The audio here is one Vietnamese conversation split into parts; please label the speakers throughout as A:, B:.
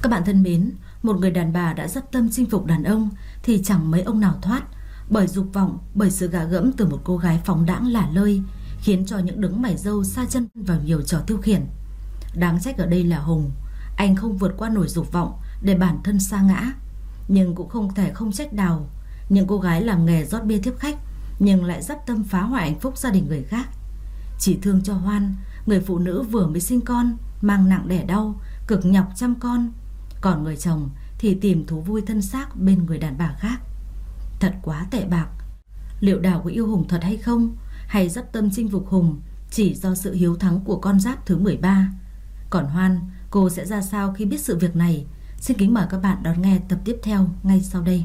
A: Các bạn thân mến, một người đàn bà đã dấp tâm chinh phục đàn ông thì chẳng mấy ông nào thoát, bởi dục vọng, bởi sự gạ gẫm từ một cô gái phóng đãng lả lơi, khiến cho những đấng mày râu sa chân vào nhiều trò tiêu khiển. Đáng trách ở đây là Hùng, anh không vượt qua nổi dục vọng để bản thân sa ngã. Nhưng cũng không thể không trách Đào. Những cô gái làm nghề rót bia tiếp khách nhưng lại dấp tâm phá hoại hạnh phúc gia đình người khác. Chỉ thương cho Hoan, người phụ nữ vừa mới sinh con, mang nặng đẻ đau, cực nhọc chăm con. Còn người chồng thì tìm thú vui thân xác bên người đàn bà khác. Thật quá tệ bạc. Liệu Đào có yêu Hùng thật hay không, hay dấp tâm chinh phục Hùng chỉ do sự hiếu thắng của con giáp thứ 13? Còn Hoan, cô sẽ ra sao khi biết sự việc này? Xin kính mời các bạn đón nghe tập tiếp theo ngay sau đây.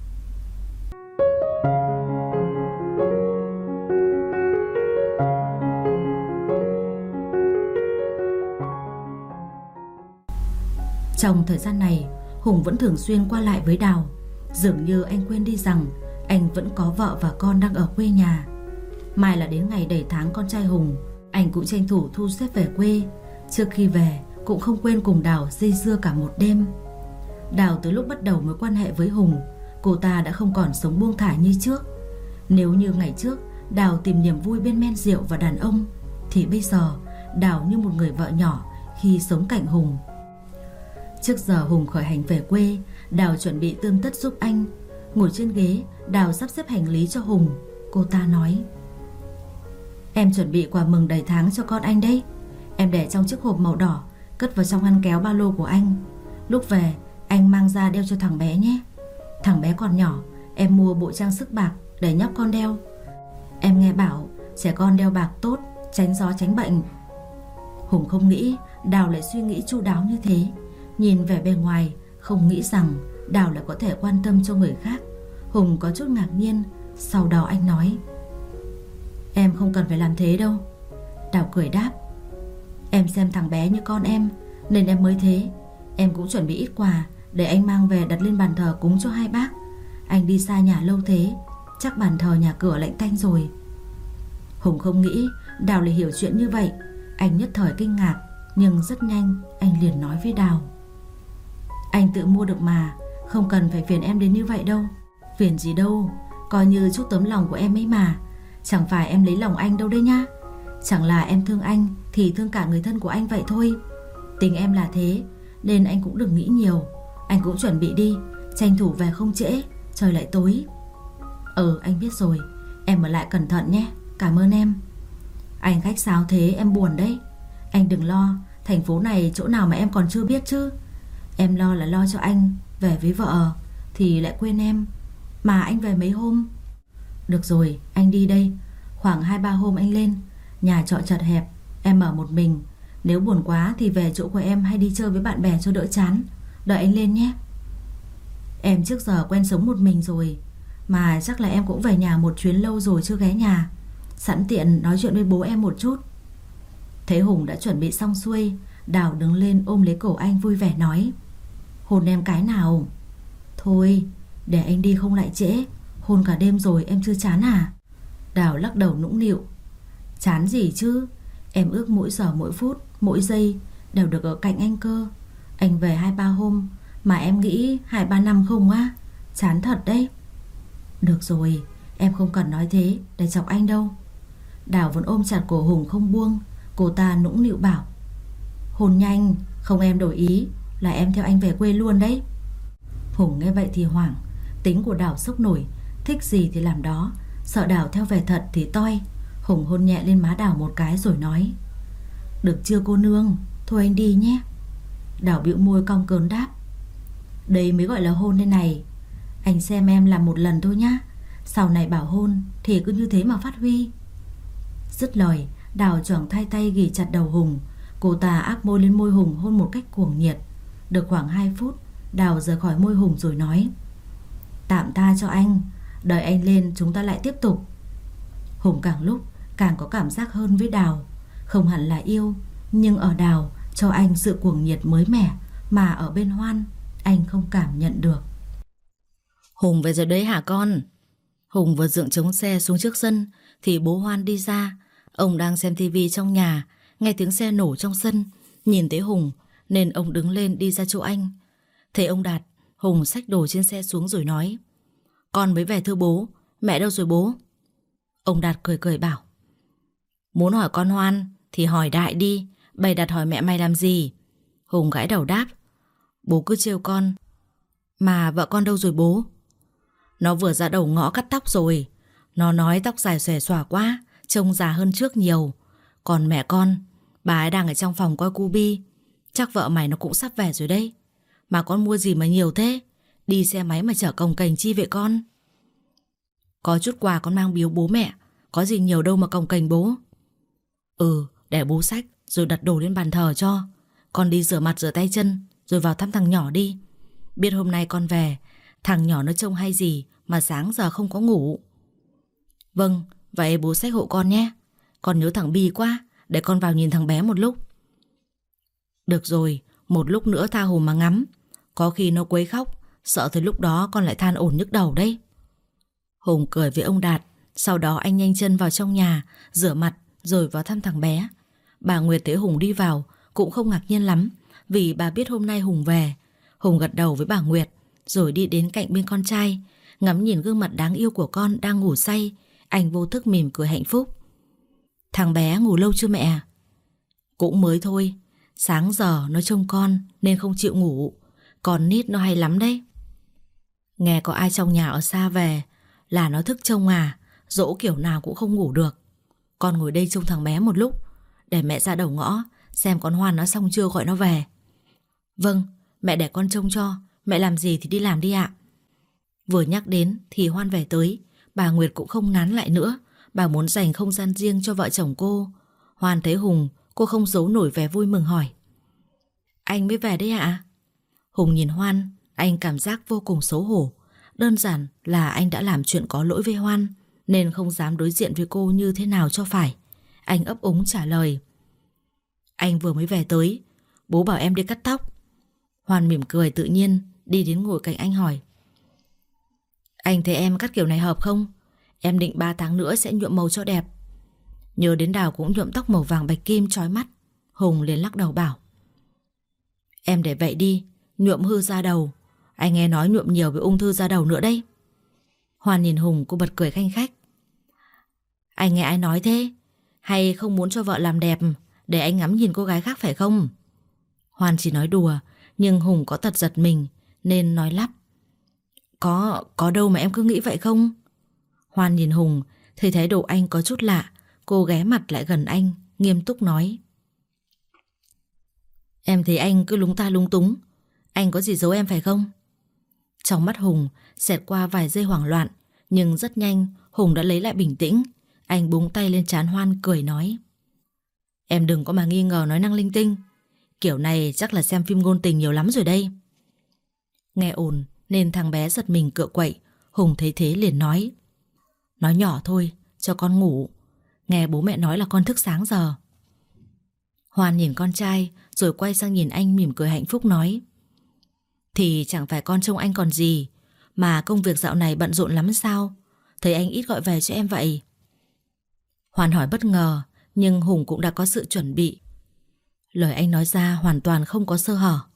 A: Trong thời gian này, Hùng vẫn thường xuyên qua lại với Đào. Dường như anh quên đi rằng anh vẫn có vợ và con đang ở quê nhà. Mai là đến ngày đầy tháng con trai Hùng, anh cũng tranh thủ thu xếp về quê. Trước khi về cũng không quên cùng Đào dây dưa cả một đêm. Đào từ lúc bắt đầu mối quan hệ với Hùng, cô ta đã không còn sống buông thả như trước. Nếu như ngày trước Đào tìm niềm vui bên men rượu và đàn ông, thì bây giờ Đào như một người vợ nhỏ khi sống cạnh Hùng. Trước giờ Hùng khởi hành về quê, Đào chuẩn bị tươm tất giúp anh. Ngồi trên ghế, Đào sắp xếp hành lý cho Hùng. Cô ta nói: "Em chuẩn bị quà mừng đầy tháng cho con anh đấy. Em để trong chiếc hộp màu đỏ, cất vào trong ngăn kéo ba lô của anh. Lúc về anh mang ra đeo cho thằng bé nhé. Thằng bé còn nhỏ, em mua bộ trang sức bạc để nhóc con đeo. Em nghe bảo trẻ con đeo bạc tốt, tránh gió tránh bệnh." Hùng không nghĩ Đào lại suy nghĩ chu đáo như thế. Nhìn vẻ bề ngoài, không nghĩ rằng Đào lại có thể quan tâm cho người khác. Hùng có chút ngạc nhiên. Sau đó anh nói: "Em không cần phải làm thế đâu." Đào cười đáp: "Em xem thằng bé như con em nên em mới thế. Em cũng chuẩn bị ít quà để anh mang về đặt lên bàn thờ cúng cho hai bác. Anh đi xa nhà lâu thế, chắc bàn thờ nhà cửa lạnh tanh rồi." Hùng không nghĩ Đào lại hiểu chuyện như vậy. Anh nhất thời kinh ngạc, nhưng rất nhanh anh liền nói với Đào: "Anh tự mua được mà, không cần phải phiền em đến như vậy đâu." "Phiền gì đâu, coi như chút tấm lòng của em ấy mà. Chẳng phải em lấy lòng anh đâu đấy nhá. Chẳng là em thương anh thì thương cả người thân của anh vậy thôi. Tình em là thế, nên anh cũng đừng nghĩ nhiều. Anh cũng chuẩn bị đi, tranh thủ về không trễ, trời lại tối." Anh biết rồi, em ở lại cẩn thận nhé. Cảm ơn em." "Anh khách sáo thế em buồn đấy. Anh đừng lo, thành phố này chỗ nào mà em còn chưa biết chứ. Em lo là lo cho anh về với vợ thì lại quên em. Mà anh về mấy hôm?" "Được rồi, anh đi đây. Khoảng 2-3 hôm anh lên. Nhà trọ chật hẹp, em ở một mình. Nếu buồn quá thì về chỗ của em hay đi chơi với bạn bè cho đỡ chán. Đợi anh lên nhé." "Em trước giờ quen sống một mình rồi. Mà chắc là em cũng về nhà một chuyến lâu rồi chưa ghé nhà. Sẵn tiện nói chuyện với bố em một chút." Thấy Hùng đã chuẩn bị xong xuôi, Đào đứng lên ôm lấy cổ anh vui vẻ nói: "Hôn em cái nào." "Thôi, để anh đi không lại trễ. Hôn cả đêm rồi em chưa chán à?" Đào lắc đầu nũng nịu: "Chán gì chứ. Em ước mỗi giờ mỗi phút mỗi giây đều được ở cạnh anh cơ. Anh về 2-3 hôm mà em nghĩ 2-3 năm không á. Chán thật đấy." "Được rồi, em không cần nói thế để chọc anh đâu." Đào vẫn ôm chặt cổ Hùng không buông. Cô ta nũng nịu bảo: "Hôn nhanh, không em đổi ý là em theo anh về quê luôn đấy." Hùng nghe vậy thì hoảng. Tính của Đào sốc nổi, thích gì thì làm đó, sợ Đào theo về thật thì toi. Hùng hôn nhẹ lên má Đào một cái rồi nói: "Được chưa cô nương, thôi anh đi nhé." Đào bĩu môi cong cớn đáp: "Đây mới gọi là hôn đây này. Anh xem em làm một lần thôi nhá. Sau này bảo hôn thì cứ như thế mà phát huy." Dứt lời, Đào choàng thay tay ghì chặt đầu Hùng. Cô ta áp môi lên môi Hùng hôn một cách cuồng nhiệt. Được khoảng 2 phút, Đào rời khỏi môi Hùng rồi nói: "Tạm tha cho anh, đợi anh lên chúng ta lại tiếp tục." Hùng càng lúc càng có cảm giác hơn với Đào. Không hẳn là yêu, nhưng ở Đào cho anh sự cuồng nhiệt mới mẻ mà ở bên Hoan anh không cảm nhận được.
B: "Hùng về rồi đấy hả con?" Hùng vừa dựng trống xe xuống trước sân thì bố Hoan đi ra. Ông đang xem tivi trong nhà, nghe tiếng xe nổ trong sân, nhìn thấy Hùng nên ông đứng lên đi ra chỗ anh. Thấy ông Đạt, Hùng xách đồ trên xe xuống rồi nói: Con mới về thưa bố, mẹ đâu rồi bố? Ông Đạt cười cười bảo: Muốn hỏi con Hoan thì hỏi đại đi, bày đặt hỏi mẹ mày làm gì? Hùng gãi đầu đáp: Bố cứ trêu con. Mà vợ con đâu rồi bố? Nó vừa ra đầu ngõ cắt tóc rồi. Nó nói tóc dài xòe xòa quá, trông già hơn trước nhiều. Còn mẹ con, bà ấy đang ở trong phòng coi cu bi. Chắc vợ mày nó cũng sắp về rồi đấy. Mà con mua gì mà nhiều thế? Đi xe máy mà chở cồng kềnh chi vậy con? Có chút quà con mang biếu bố mẹ, có gì nhiều đâu mà cồng kềnh bố. Để bố xách rồi đặt đồ lên bàn thờ cho. Con đi rửa mặt rửa tay chân rồi vào thăm thằng nhỏ đi. Biết hôm nay con về, thằng nhỏ nó trông hay gì mà sáng giờ không có ngủ. Vâng, vậy bố xách hộ con nhé. Con nhớ thằng Bi quá, để con vào nhìn thằng bé một lúc. Được rồi, một lúc nữa tha hồ mà ngắm. Có khi nó quấy khóc, sợ tới lúc đó con lại than ổn nhức đầu đấy. Hùng cười với ông Đạt. Sau đó anh nhanh chân vào trong nhà, rửa mặt rồi vào thăm thằng bé. Bà Nguyệt thấy Hùng đi vào cũng không ngạc nhiên lắm, vì bà biết hôm nay Hùng về. Hùng gật đầu với bà Nguyệt rồi đi đến cạnh bên con trai, ngắm nhìn gương mặt đáng yêu của con đang ngủ say. Anh vô thức mỉm cười hạnh phúc. Thằng bé ngủ lâu chưa mẹ? Cũng mới thôi. Sáng giờ nó trông con nên không chịu ngủ. Còn nít nó hay lắm đấy. Nghe có ai trong nhà ở xa về là nó thức trông à, dỗ kiểu nào cũng không ngủ được. Con ngồi đây trông thằng bé một lúc, để mẹ ra đầu ngõ xem con Hoan nó xong chưa gọi nó về. Vâng, mẹ để con trông cho. Mẹ làm gì thì đi làm đi ạ. Vừa nhắc đến thì Hoan về tới. Bà Nguyệt cũng không nán lại nữa. Bà muốn dành không gian riêng cho vợ chồng cô. Hoan thấy Hùng, cô không giấu nổi vẻ vui mừng hỏi: Anh mới về đấy ạ? Hùng nhìn Hoan, anh cảm giác vô cùng xấu hổ. Đơn giản là anh đã làm chuyện có lỗi với Hoan, nên không dám đối diện với cô như thế nào cho phải. Anh ấp úng trả lời: Anh vừa mới về tới, bố bảo em đi cắt tóc. Hoan mỉm cười tự nhiên, đi đến ngồi cạnh anh hỏi: Anh thấy em cắt kiểu này hợp không? Em định 3 tháng nữa sẽ nhuộm màu cho đẹp. Nhớ đến Đào cũng nhuộm tóc màu vàng bạch kim chói mắt. Hùng liền lắc đầu bảo: Em để vậy đi, nhuộm hư da đầu. Anh nghe nói nhuộm nhiều bị ung thư da đầu nữa đấy. Hoan nhìn Hùng, cô bật cười khanh khách: Anh nghe ai nói thế? Hay không muốn cho vợ làm đẹp để anh ngắm nhìn cô gái khác phải không? Hoan chỉ nói đùa, nhưng Hùng có tật giật mình nên nói lắp: Có đâu mà em cứ nghĩ vậy không? Hoan nhìn Hùng, thấy thái độ anh có chút lạ. Cô ghé mặt lại gần anh, nghiêm túc nói: Em thấy anh cứ lúng ta lúng túng. Anh có gì giấu em phải không? Trong mắt Hùng xẹt qua vài giây hoảng loạn, nhưng rất nhanh Hùng đã lấy lại bình tĩnh. Anh búng tay lên trán Hoan cười nói: Em đừng có mà nghi ngờ nói năng linh tinh. Kiểu này chắc là xem phim ngôn tình nhiều lắm rồi đây. Nghe ồn nên thằng bé giật mình cựa quậy. Hùng thấy thế liền nói: Nói nhỏ thôi, cho con ngủ. Nghe bố mẹ nói là con thức sáng giờ. Hoan nhìn con trai rồi quay sang nhìn anh mỉm cười hạnh phúc nói: Thì chẳng phải con trông anh còn gì. Mà công việc dạo này bận rộn lắm sao? Thấy anh ít gọi về cho em vậy. Hoan hỏi bất ngờ, nhưng Hùng cũng đã có sự chuẩn bị. Lời anh nói ra hoàn toàn không có sơ hở.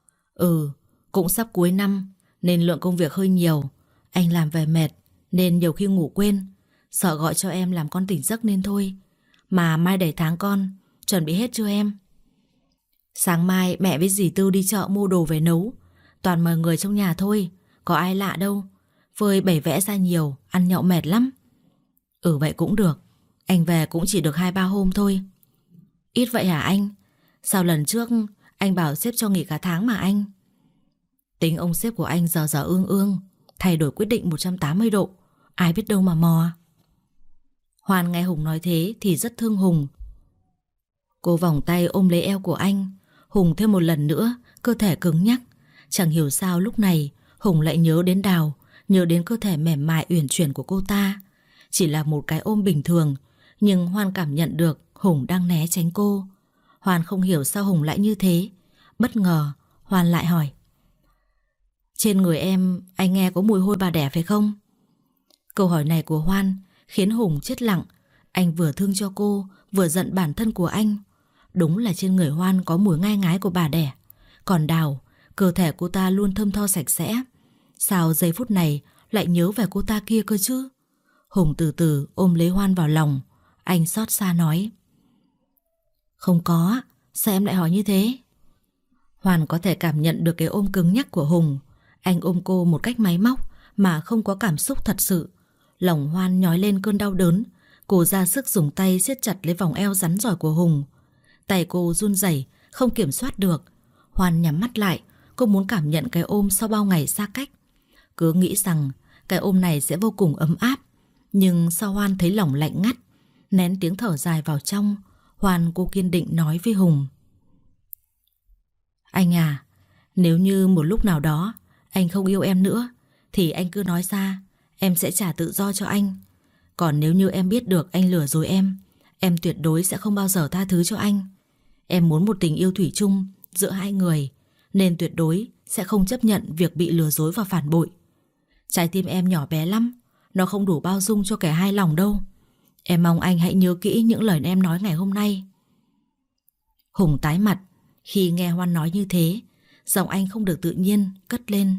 B: Cũng sắp cuối năm nên lượng công việc hơi nhiều. Anh làm về mệt nên nhiều khi ngủ quên. Sợ gọi cho em làm con tỉnh giấc nên thôi. Mà mai đầy tháng con, chuẩn bị hết chưa em? Sáng mai mẹ với dì Tư đi chợ mua đồ về nấu. Toàn mời người trong nhà thôi, có ai lạ đâu. Phơi bày vẽ ra nhiều, ăn nhậu mệt lắm. Vậy cũng được. Anh về cũng chỉ được 2-3 hôm thôi. Ít vậy hả anh? Sao lần trước anh bảo sếp cho nghỉ cả tháng mà anh? Tính ông sếp của anh giờ ương ương, thay đổi quyết định 180 độ. Ai biết đâu mà mò. Hoan nghe Hùng nói thế thì rất thương Hùng. Cô vòng tay ôm lấy eo của anh. Hùng thêm một lần nữa, cơ thể cứng nhắc. Chẳng hiểu sao lúc này Hùng lại nhớ đến Đào, nhớ đến cơ thể mềm mại uyển chuyển của cô ta. Chỉ là một cái ôm bình thường, nhưng Hoan cảm nhận được Hùng đang né tránh cô. Hoan không hiểu sao Hùng lại như thế. Bất ngờ Hoan lại hỏi: Trên người em anh nghe có mùi hôi bà đẻ phải không? Câu hỏi này của Hoan khiến Hùng chết lặng. Anh vừa thương cho cô, vừa giận bản thân của anh. Đúng là trên người Hoan có mùi ngai ngái của bà đẻ. Còn Đào, Cơ thể cô ta luôn thơm tho sạch sẽ. Sao giây phút này lại nhớ về cô ta kia cơ chứ? Hùng từ từ ôm lấy Hoan vào lòng. Anh xót xa nói: Không có, sao em lại hỏi như thế? Hoan có thể cảm nhận được cái ôm cứng nhắc của Hùng. Anh ôm cô một cách máy móc mà không có cảm xúc thật sự. Lòng Hoan nhói lên cơn đau đớn. Cô ra sức dùng tay siết chặt lấy vòng eo rắn rỏi của Hùng. Tay cô run rẩy, không kiểm soát được. Hoan nhắm mắt lại. Cô muốn cảm nhận cái ôm sau bao ngày xa cách. Cứ nghĩ rằng cái ôm này sẽ vô cùng ấm áp. Nhưng sao Hoan thấy lòng lạnh ngắt. Nén tiếng thở dài vào trong, Hoan cô kiên định nói với Hùng: Anh à, nếu như một lúc nào đó anh không yêu em nữa thì anh cứ nói ra, em sẽ trả tự do cho anh. Còn nếu như em biết được anh lừa dối em tuyệt đối sẽ không bao giờ tha thứ cho anh. Em muốn một tình yêu thủy chung giữa hai người, nên tuyệt đối sẽ không chấp nhận việc bị lừa dối và phản bội. Trái tim em nhỏ bé lắm, nó không đủ bao dung cho kẻ hai lòng đâu. Em mong anh hãy nhớ kỹ những lời em nói ngày hôm nay. Hùng tái mặt khi nghe Hoan nói như thế. Giọng anh không được tự nhiên cất lên: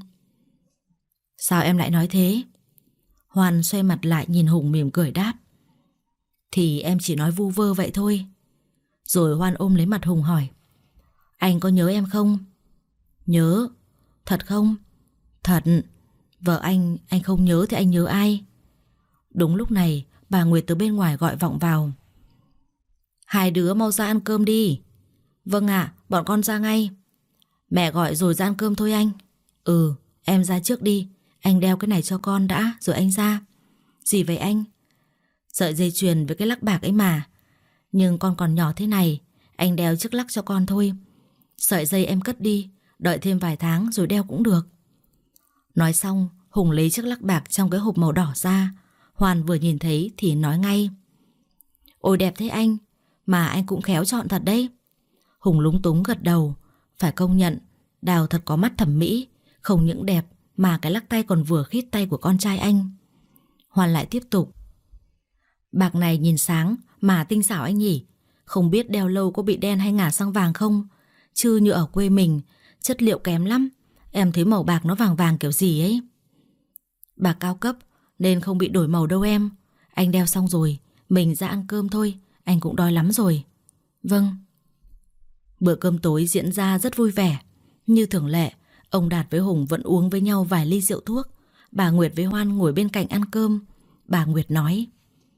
B: Sao em lại nói thế? Hoan xoay mặt lại nhìn Hùng mỉm cười đáp: Thì em chỉ nói vu vơ vậy thôi. Rồi Hoan ôm lấy mặt Hùng hỏi: Anh có nhớ em không? Nhớ. Thật không? Thật. Vợ anh không nhớ thì anh nhớ ai? Đúng lúc này bà Nguyệt từ bên ngoài gọi vọng vào: Hai đứa mau ra ăn cơm đi. Vâng ạ, bọn con ra ngay. Mẹ gọi rồi ra ăn cơm thôi anh. Ừ, em ra trước đi. Anh đeo cái này cho con đã rồi anh ra. Gì vậy anh? Sợi dây chuyền với cái lắc bạc ấy mà. Nhưng con còn nhỏ thế này, anh đeo chiếc lắc cho con thôi. Sợi dây em cất đi, đợi thêm vài tháng rồi đeo cũng được. Nói xong, Hùng lấy chiếc lắc bạc trong cái hộp màu đỏ ra. Hoan vừa nhìn thấy thì nói ngay: Ôi đẹp thế anh, mà anh cũng khéo chọn thật đấy. Hùng lúng túng gật đầu. Phải công nhận Đào thật có mắt thẩm mỹ. Không những đẹp mà cái lắc tay còn vừa khít tay của con trai anh. Hoan lại tiếp tục: Bạc này nhìn sáng mà tinh xảo anh nhỉ. Không biết đeo lâu có bị đen hay ngả sang vàng không? Chứ như ở quê mình chất liệu kém lắm. Em thấy màu bạc nó vàng vàng kiểu gì ấy. Bạc cao cấp nên không bị đổi màu đâu em. Anh đeo xong rồi mình ra ăn cơm thôi. Anh cũng đói lắm rồi. Vâng. Bữa cơm tối diễn ra rất vui vẻ. Như thường lệ, ông Đạt với Hùng vẫn uống với nhau vài ly rượu thuốc. Bà Nguyệt với Hoan ngồi bên cạnh ăn cơm. Bà Nguyệt nói: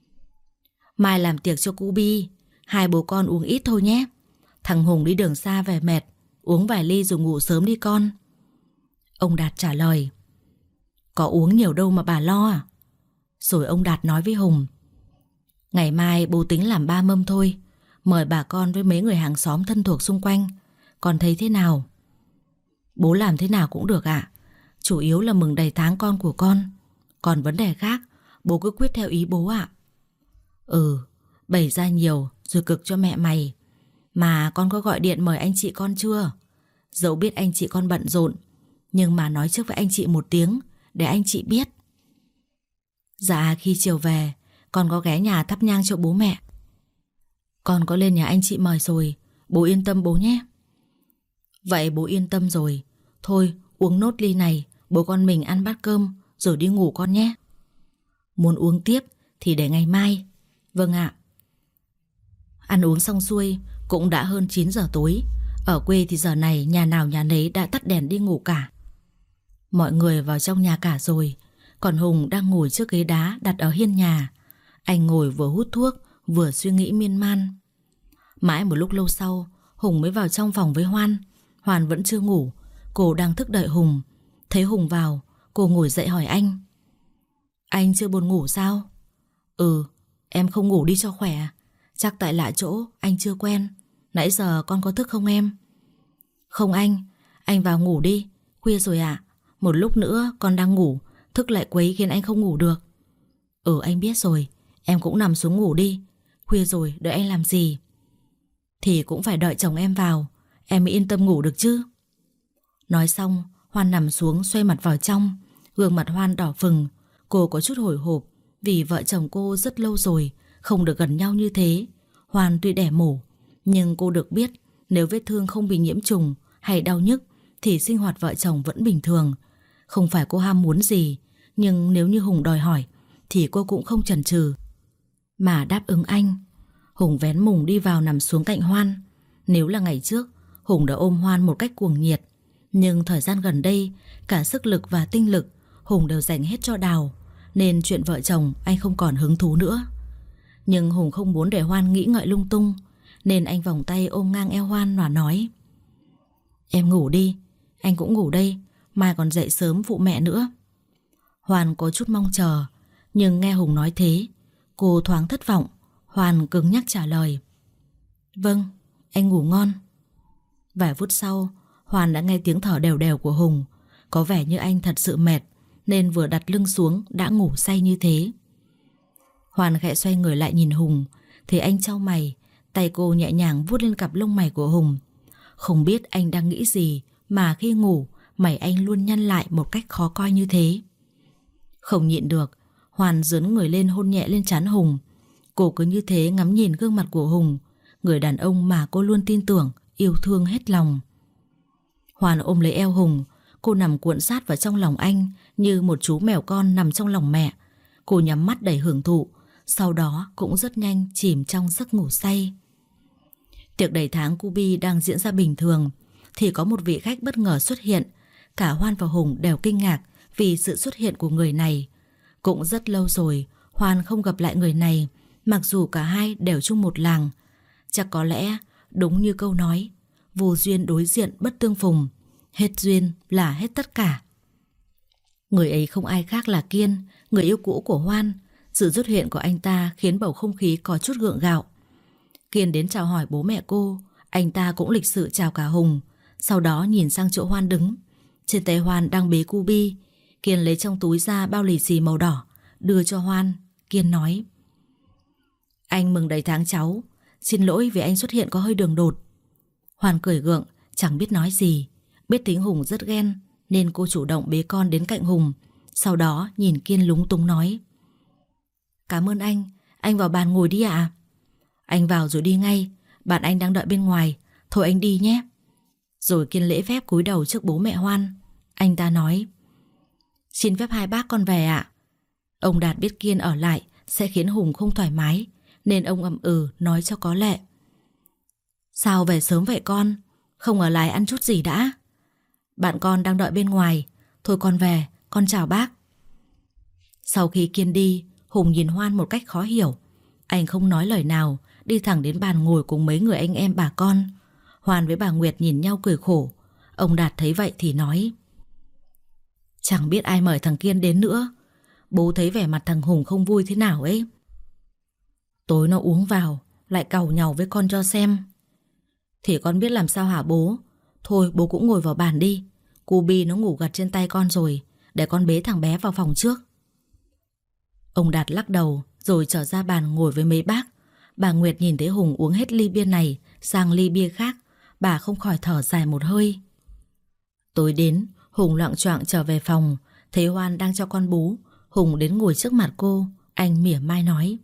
B: Mai làm tiệc cho cu Bi, hai bố con uống ít thôi nhé. Thằng Hùng đi đường xa về mệt, uống vài ly rồi ngủ sớm đi con. Ông Đạt trả lời: Có uống nhiều đâu mà bà lo à? Rồi ông Đạt nói với Hùng: Ngày mai bố tính làm 3 mâm thôi. Mời bà con với mấy người hàng xóm thân thuộc xung quanh. Con thấy thế nào? Bố làm thế nào cũng được ạ. Chủ yếu là mừng đầy tháng con của con. Còn vấn đề khác bố cứ quyết theo ý bố ạ. Ừ, bày ra nhiều rồi cực cho mẹ mày. Mà con có gọi điện mời anh chị con chưa? Dẫu biết anh chị con bận rộn, nhưng mà nói trước với anh chị một tiếng để anh chị biết. Dạ, khi chiều về con có ghé nhà thắp nhang cho bố mẹ. Con có lên nhà anh chị mời rồi. Bố yên tâm bố nhé. Vậy bố yên tâm rồi. Thôi uống nốt ly này, bố con mình ăn bát cơm rồi đi ngủ con nhé. Muốn uống tiếp thì để ngày mai. Vâng ạ. Ăn uống xong xuôi cũng đã hơn 9 giờ tối. Ở quê thì giờ này nhà nào nhà nấy đã tắt đèn đi ngủ cả. Mọi người vào trong nhà cả rồi. Còn Hùng đang ngồi trước ghế đá đặt ở hiên nhà. Anh ngồi vừa hút thuốc vừa suy nghĩ miên man. Mãi một lúc lâu sau, Hùng mới vào trong phòng với Hoan. Hoan vẫn chưa ngủ. Cô đang thức đợi Hùng. Thấy Hùng vào, cô ngồi dậy hỏi anh: Anh chưa buồn ngủ sao? Ừ, em không ngủ đi cho khỏe. Chắc tại lạ chỗ, anh chưa quen. Nãy giờ con có thức không em? Không anh vào ngủ đi. Khuya rồi ạ. Một lúc nữa con đang ngủ, thức lại quấy khiến anh không ngủ được. Ừ, anh biết rồi. Em cũng nằm xuống ngủ đi. Khuya rồi đợi anh làm gì? Thì cũng phải đợi chồng em vào, em mới yên tâm ngủ được chứ. Nói xong, Hoan nằm xuống xoay mặt vào trong. Gương mặt Hoan đỏ phừng. Cô có chút hồi hộp vì vợ chồng cô rất lâu rồi không được gần nhau như thế. Hoan tuy đẻ mổ, nhưng cô được biết nếu vết thương không bị nhiễm trùng hay đau nhức
A: thì sinh hoạt vợ chồng vẫn bình thường. Không phải cô ham muốn gì, nhưng nếu như Hùng đòi hỏi thì cô cũng không chần chừ mà đáp ứng anh. Hùng vén mùng đi vào nằm xuống cạnh Hoan. Nếu là ngày trước, Hùng đã ôm Hoan một cách cuồng nhiệt, nhưng thời gian gần đây, cả sức lực và tinh lực Hùng đều dành hết cho Đào, nên chuyện vợ chồng anh không còn hứng thú nữa. Nhưng Hùng không muốn để Hoan nghĩ ngợi lung tung, nên anh vòng tay ôm ngang eo Hoan và nói: "Em ngủ đi, anh cũng ngủ đây, mai còn dậy sớm phụ mẹ nữa." Hoan có chút mong chờ, nhưng nghe Hùng nói thế, cô thoáng thất vọng. Hoan cứng nhắc trả lời: "Vâng, anh ngủ ngon." Vài phút sau, Hoan đã nghe tiếng thở đều đều của Hùng. Có vẻ như anh thật sự mệt, nên vừa đặt lưng xuống đã ngủ say như thế. Hoan khẽ xoay người lại nhìn Hùng, thì anh chau mày, tay cô nhẹ nhàng vuốt lên cặp lông mày của Hùng. Không biết anh đang nghĩ gì mà khi ngủ, mày anh luôn nhăn lại một cách khó coi như thế. Không nhịn được, Hoan dướn người lên hôn nhẹ lên trán Hùng. Cô cứ như thế ngắm nhìn gương mặt của Hùng, người đàn ông mà cô luôn tin tưởng, yêu thương hết lòng. Hoan ôm lấy eo Hùng, cô nằm cuộn sát vào trong lòng anh như một chú mèo con nằm trong lòng mẹ. Cô nhắm mắt đầy hưởng thụ, sau đó cũng rất nhanh chìm trong giấc ngủ say. Tiệc đầy tháng Cubi đang diễn ra bình thường, thì có một vị khách bất ngờ xuất hiện. Cả Hoan và Hùng đều kinh ngạc vì sự xuất hiện của người này. Cũng rất lâu rồi Hoan không gặp lại người này, mặc dù cả hai đều chung một làng. Chắc có lẽ đúng như câu nói, vô duyên đối diện bất tương phùng, hết duyên là hết tất cả. Người ấy không ai khác là Kiên, người yêu cũ của Hoan. Sự xuất hiện của anh ta khiến bầu không khí có chút gượng gạo. Kiên đến chào hỏi bố mẹ cô, anh ta cũng lịch sự chào cả Hùng. Sau đó nhìn sang chỗ Hoan đứng. Trên tay Hoan đang bế Cubi. Kiên lấy trong túi ra bao lì xì màu đỏ, đưa cho Hoan. Kiên nói: "Anh mừng đầy tháng cháu, xin lỗi vì anh xuất hiện có hơi đường đột." Hoan cười gượng, chẳng biết nói gì. Biết tính Hùng rất ghen, nên cô chủ động bế con đến cạnh Hùng. Sau đó nhìn Kiên lúng túng nói: "Cảm ơn anh vào bàn ngồi đi ạ." "Anh vào rồi đi ngay, bạn anh đang đợi bên ngoài, thôi anh đi nhé." Rồi Kiên lễ phép cúi đầu trước bố mẹ Hoan. Anh ta nói: "Xin phép hai bác con về ạ." Ông Đạt biết Kiên ở lại sẽ khiến Hùng không thoải mái, nên ông ậm ừ nói cho có lệ: "Sao về sớm vậy con, không ở lại ăn chút gì đã?" "Bạn con đang đợi bên ngoài, thôi con về, con chào bác." Sau khi Kiên đi, Hùng nhìn Hoan một cách khó hiểu. Anh không nói lời nào, đi thẳng đến bàn ngồi cùng mấy người anh em bà con. Hoan với bà Nguyệt nhìn nhau cười khổ. Ông Đạt thấy vậy thì nói: "Chẳng biết ai mời thằng Kiên đến nữa. Bố thấy vẻ mặt thằng Hùng không vui thế nào ấy. Tối nó uống vào lại càu nhàu với con cho xem." "Thì con biết làm sao hả bố? Thôi bố cũng ngồi vào bàn đi. Cubi nó ngủ gật trên tay con rồi, để con bế thằng bé vào phòng trước." Ông Đạt lắc đầu rồi trở ra bàn ngồi với mấy bác. Bà Nguyệt nhìn thấy Hùng uống hết ly bia này sang ly bia khác, bà không khỏi thở dài một hơi. Tối đến, Hùng loạng choạng trở về phòng, thấy Hoan đang cho con bú. Hùng đến ngồi trước mặt cô, anh mỉa mai nói: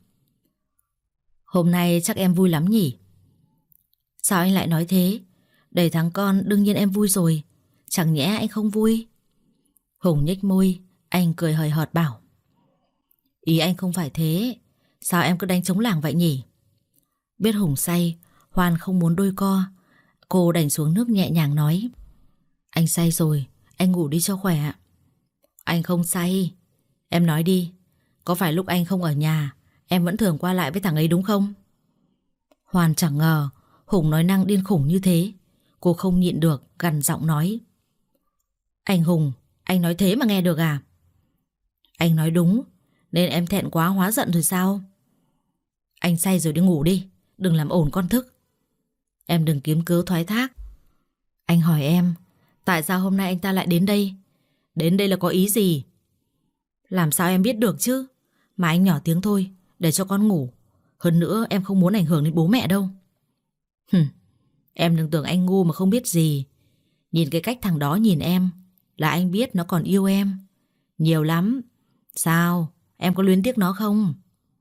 A: "Hôm nay chắc em vui lắm nhỉ?" "Sao anh lại nói thế? Đầy tháng con đương nhiên em vui rồi, chẳng nhẽ anh không vui?" Hùng nhếch môi, anh cười hời hợt bảo: "Ý anh không phải thế, sao em cứ đánh trống lảng vậy nhỉ?" Biết Hùng say, Hoan không muốn đôi co. Cô đành xuống nước nhẹ nhàng nói: "Anh say rồi, anh ngủ đi cho khỏe." "Anh không say. Em nói đi, có phải lúc anh không ở nhà em vẫn thường qua lại với thằng ấy đúng không?" Hoan chẳng ngờ Hùng nói năng điên khủng như thế. Cô không nhịn được gằn giọng nói: "Anh Hùng, anh nói thế mà nghe được à?" "Anh nói đúng, nên em thẹn quá hóa giận rồi sao?" "Anh say rồi đi ngủ đi, đừng làm ổn con thức." "Em đừng kiếm cớ thoái thác. Anh hỏi em, tại sao hôm nay anh ta lại đến đây? Đến đây là có ý gì?" "Làm sao em biết được chứ? Mà anh nhỏ tiếng thôi, để cho con ngủ. Hơn nữa em không muốn ảnh hưởng đến bố mẹ đâu." Em đừng tưởng anh ngu mà không biết gì. Nhìn cái cách thằng đó nhìn em là anh biết nó còn yêu em nhiều lắm. Sao, em có luyến tiếc nó không?"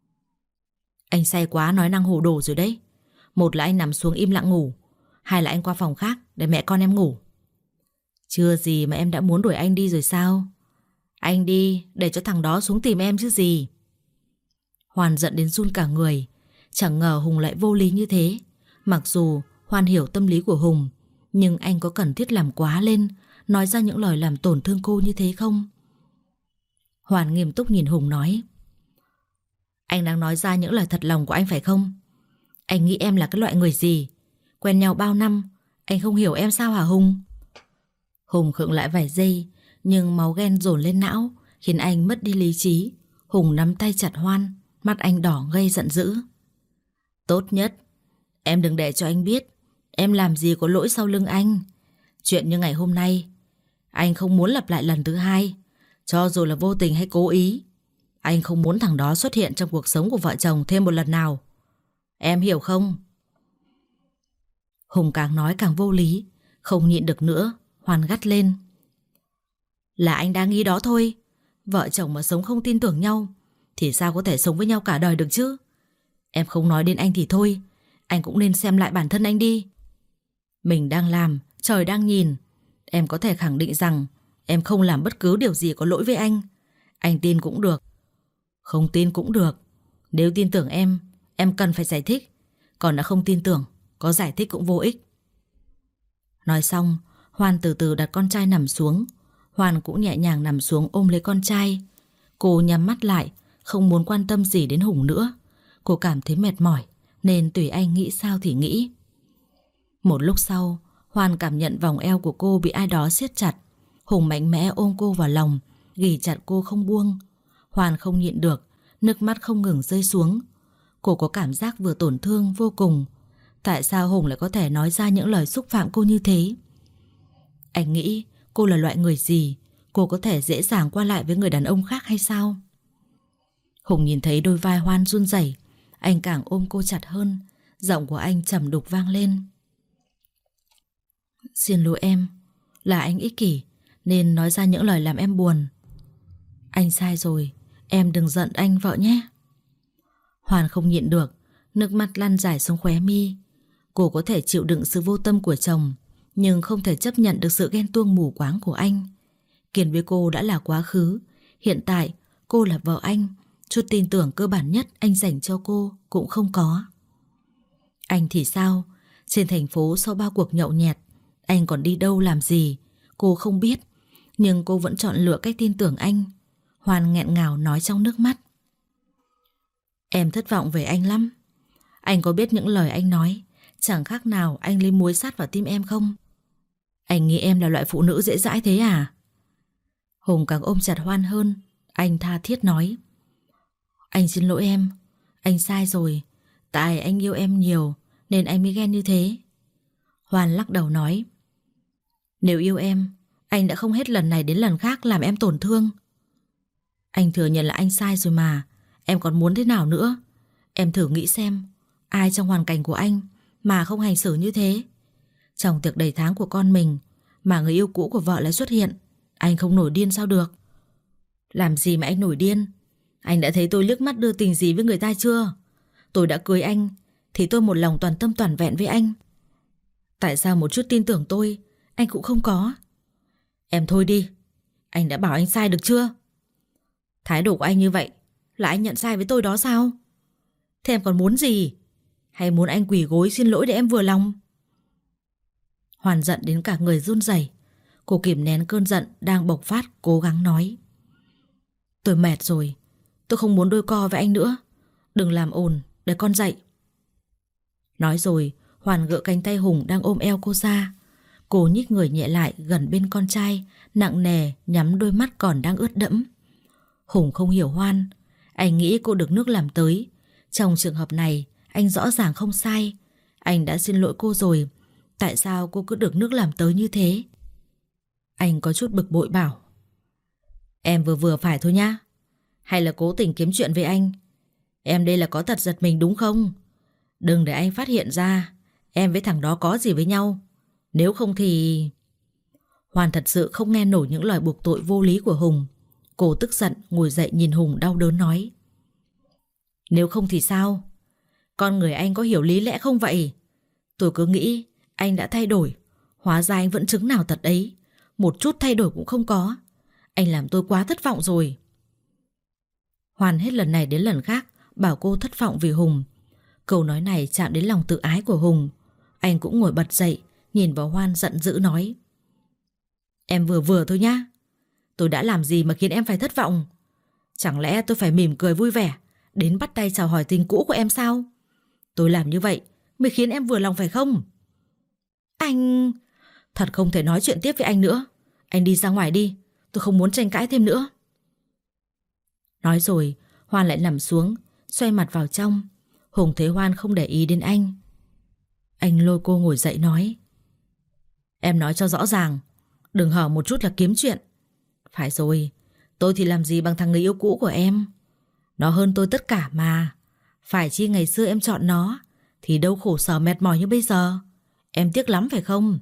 A: "Anh say quá nói năng hồ đồ rồi đấy. Một là anh nằm xuống im lặng ngủ, hai là anh qua phòng khác để mẹ con em ngủ."
B: Chưa gì mà em đã muốn đuổi anh đi rồi sao? Anh đi để cho thằng đó xuống tìm em chứ gì. Hoan giận đến run cả người. Chẳng ngờ Hùng lại vô lý như thế. Mặc dù Hoan hiểu tâm lý của Hùng, nhưng anh có cần thiết làm quá lên, nói ra những lời làm tổn thương cô như thế không? Hoan nghiêm túc nhìn Hùng nói: Anh đang nói ra những lời thật lòng của anh phải không? Anh nghĩ em là cái loại người gì? Quen nhau bao năm, anh không hiểu em sao hả Hùng? Hùng khựng lại vài giây, nhưng máu ghen dồn lên não khiến anh mất đi lý trí. Hùng nắm tay chặt Hoan, mắt anh đỏ ngây giận dữ. Tốt nhất em đừng để cho anh biết em làm gì có lỗi sau lưng anh. Chuyện như ngày hôm nay anh không muốn lặp lại lần thứ hai, cho dù là vô tình hay cố ý. Anh không muốn thằng đó xuất hiện trong cuộc sống của vợ chồng thêm một lần nào. Em hiểu không? Hùng càng nói càng vô lý. Không nhịn được nữa, Hoan gắt lên: Là anh đang nghĩ đó thôi. Vợ chồng mà sống không tin tưởng nhau thì sao có thể sống với nhau cả đời được chứ? Em không nói đến anh thì thôi, anh cũng nên xem lại bản thân anh đi. Mình đang làm, trời đang nhìn. Em có thể khẳng định rằng em không làm bất cứ điều gì có lỗi với anh. Anh tin cũng được, không tin cũng được. Nếu tin tưởng em cần phải giải thích. Còn đã không tin tưởng, có giải thích cũng vô ích. Nói xong, Hoan từ từ đặt con trai nằm xuống. Hoan cũng nhẹ nhàng nằm xuống ôm lấy con trai. Cô nhắm mắt lại, không muốn quan tâm gì đến Hùng nữa. Cô cảm thấy mệt mỏi nên tùy anh nghĩ sao thì nghĩ. Một lúc sau, Hoan cảm nhận vòng eo của cô bị ai đó siết chặt. Hùng mạnh mẽ ôm cô vào lòng, ghì chặt cô không buông. Hoan không nhịn được, nước mắt không ngừng rơi xuống. Cô có cảm giác vừa tổn thương vô cùng. Tại sao Hùng lại có thể nói ra những lời xúc phạm cô như thế? Anh nghĩ cô là loại người gì? Cô có thể dễ dàng qua lại với người đàn ông khác hay sao? Hùng nhìn thấy đôi vai Hoan run rẩy, anh càng ôm cô chặt hơn. Giọng của anh trầm đục vang lên: Xin lỗi em, là anh ích kỷ nên nói ra những lời làm em buồn. Anh sai rồi, em đừng giận anh vợ nhé. Hoan không nhịn được, nước mắt lăn dài xuống khóe mi. Cô có thể chịu đựng sự vô tâm của chồng, nhưng không thể chấp nhận được sự ghen tuông mù quáng của anh. Kiên với cô đã là quá khứ. Hiện tại cô là vợ anh, chút tin tưởng cơ bản nhất anh dành cho cô cũng không có. Anh thì sao? Trên thành phố sau bao cuộc nhậu nhẹt, anh còn đi đâu làm gì cô không biết, nhưng cô vẫn chọn lựa cách tin tưởng anh. Hoan nghẹn ngào nói trong nước mắt: Em thất vọng về anh lắm. Anh có biết những lời anh nói chẳng khác nào anh lấy muối sát vào tim em không? Anh nghĩ em là loại phụ nữ dễ dãi thế à? Hùng càng ôm chặt Hoan hơn. Anh tha thiết nói: Anh xin lỗi em, anh sai rồi. Tại anh yêu em nhiều nên anh mới ghen như thế. Hoan lắc đầu nói: Nếu yêu em, anh đã không hết lần này đến lần khác làm em tổn thương. Anh thừa nhận là anh sai rồi mà, em còn muốn thế nào nữa? Em thử nghĩ xem, ai trong hoàn cảnh của anh mà không hành xử như thế? Trong tiệc đầy tháng của con mình mà người yêu cũ của vợ lại xuất hiện, anh không nổi điên sao được? Làm gì mà anh nổi điên? Anh đã thấy tôi liếc mắt đưa tình gì với người ta chưa? Tôi đã cưới anh thì tôi một lòng toàn tâm toàn vẹn với anh. Tại sao một chút tin tưởng tôi anh cũng không có? Em thôi đi, anh đã bảo anh sai được chưa? Thái độ của anh như vậy là anh nhận sai với tôi đó sao? Thế em còn muốn gì? Hay muốn anh quỳ gối xin lỗi để em vừa lòng? Hoan giận đến cả người run rẩy. Cô kìm nén cơn giận đang bộc phát, cố gắng nói: Tôi mệt rồi, tôi không muốn đôi co với anh nữa. Đừng làm ồn, để con dậy. Nói rồi Hoan gỡ cánh tay Hùng đang ôm eo cô ra. Cô nhích người nhẹ lại gần bên con trai, nặng nề nhắm đôi mắt còn đang ướt đẫm. Hùng không hiểu Hoan. Anh nghĩ cô được nước làm tới. Trong trường hợp này anh rõ ràng không sai. Anh đã xin lỗi cô rồi, tại sao cô cứ được nước làm tới như thế? Anh có chút bực bội bảo: Em vừa vừa phải thôi nhá. Hay là cố tình kiếm chuyện với anh? Em đây là có tật giật mình đúng không? Đừng để anh phát hiện ra em với thằng đó có gì với nhau. Nếu không thì... Hoan thật sự không nghe nổi những lời buộc tội vô lý của Hùng. Cô tức giận ngồi dậy nhìn Hùng đau đớn nói: Nếu không thì sao? Con người anh có hiểu lý lẽ không vậy? Tôi cứ nghĩ anh đã thay đổi, hóa ra anh vẫn chứng nào tật ấy. một chút thay đổi cũng không có. Anh làm tôi quá thất vọng rồi. Hoan hết lần này đến lần khác bảo cô thất vọng vì Hùng. Câu nói này chạm đến lòng tự ái của Hùng. Anh cũng ngồi bật dậy, nhìn vào Hoan giận dữ nói: Em vừa vừa thôi nhá. Tôi đã làm gì mà khiến em phải thất vọng? Chẳng lẽ tôi phải mỉm cười vui vẻ đến bắt tay chào hỏi tình cũ của em sao? Tôi làm như vậy mới khiến em vừa lòng phải không? Anh... Thật không thể nói chuyện tiếp với anh nữa. Anh đi ra ngoài đi, tôi không muốn tranh cãi thêm nữa. Nói rồi Hoan lại nằm xuống, xoay mặt vào trong. Hùng thấy Hoan không để ý đến anh lôi cô ngồi dậy nói: Em nói cho rõ ràng, đừng hở một chút là kiếm chuyện. Phải rồi, tôi thì làm gì bằng thằng người yêu cũ của em. Nó hơn tôi tất cả mà. Phải chi ngày xưa em chọn nó thì đâu khổ sở mệt mỏi như bây giờ. Em tiếc lắm phải không?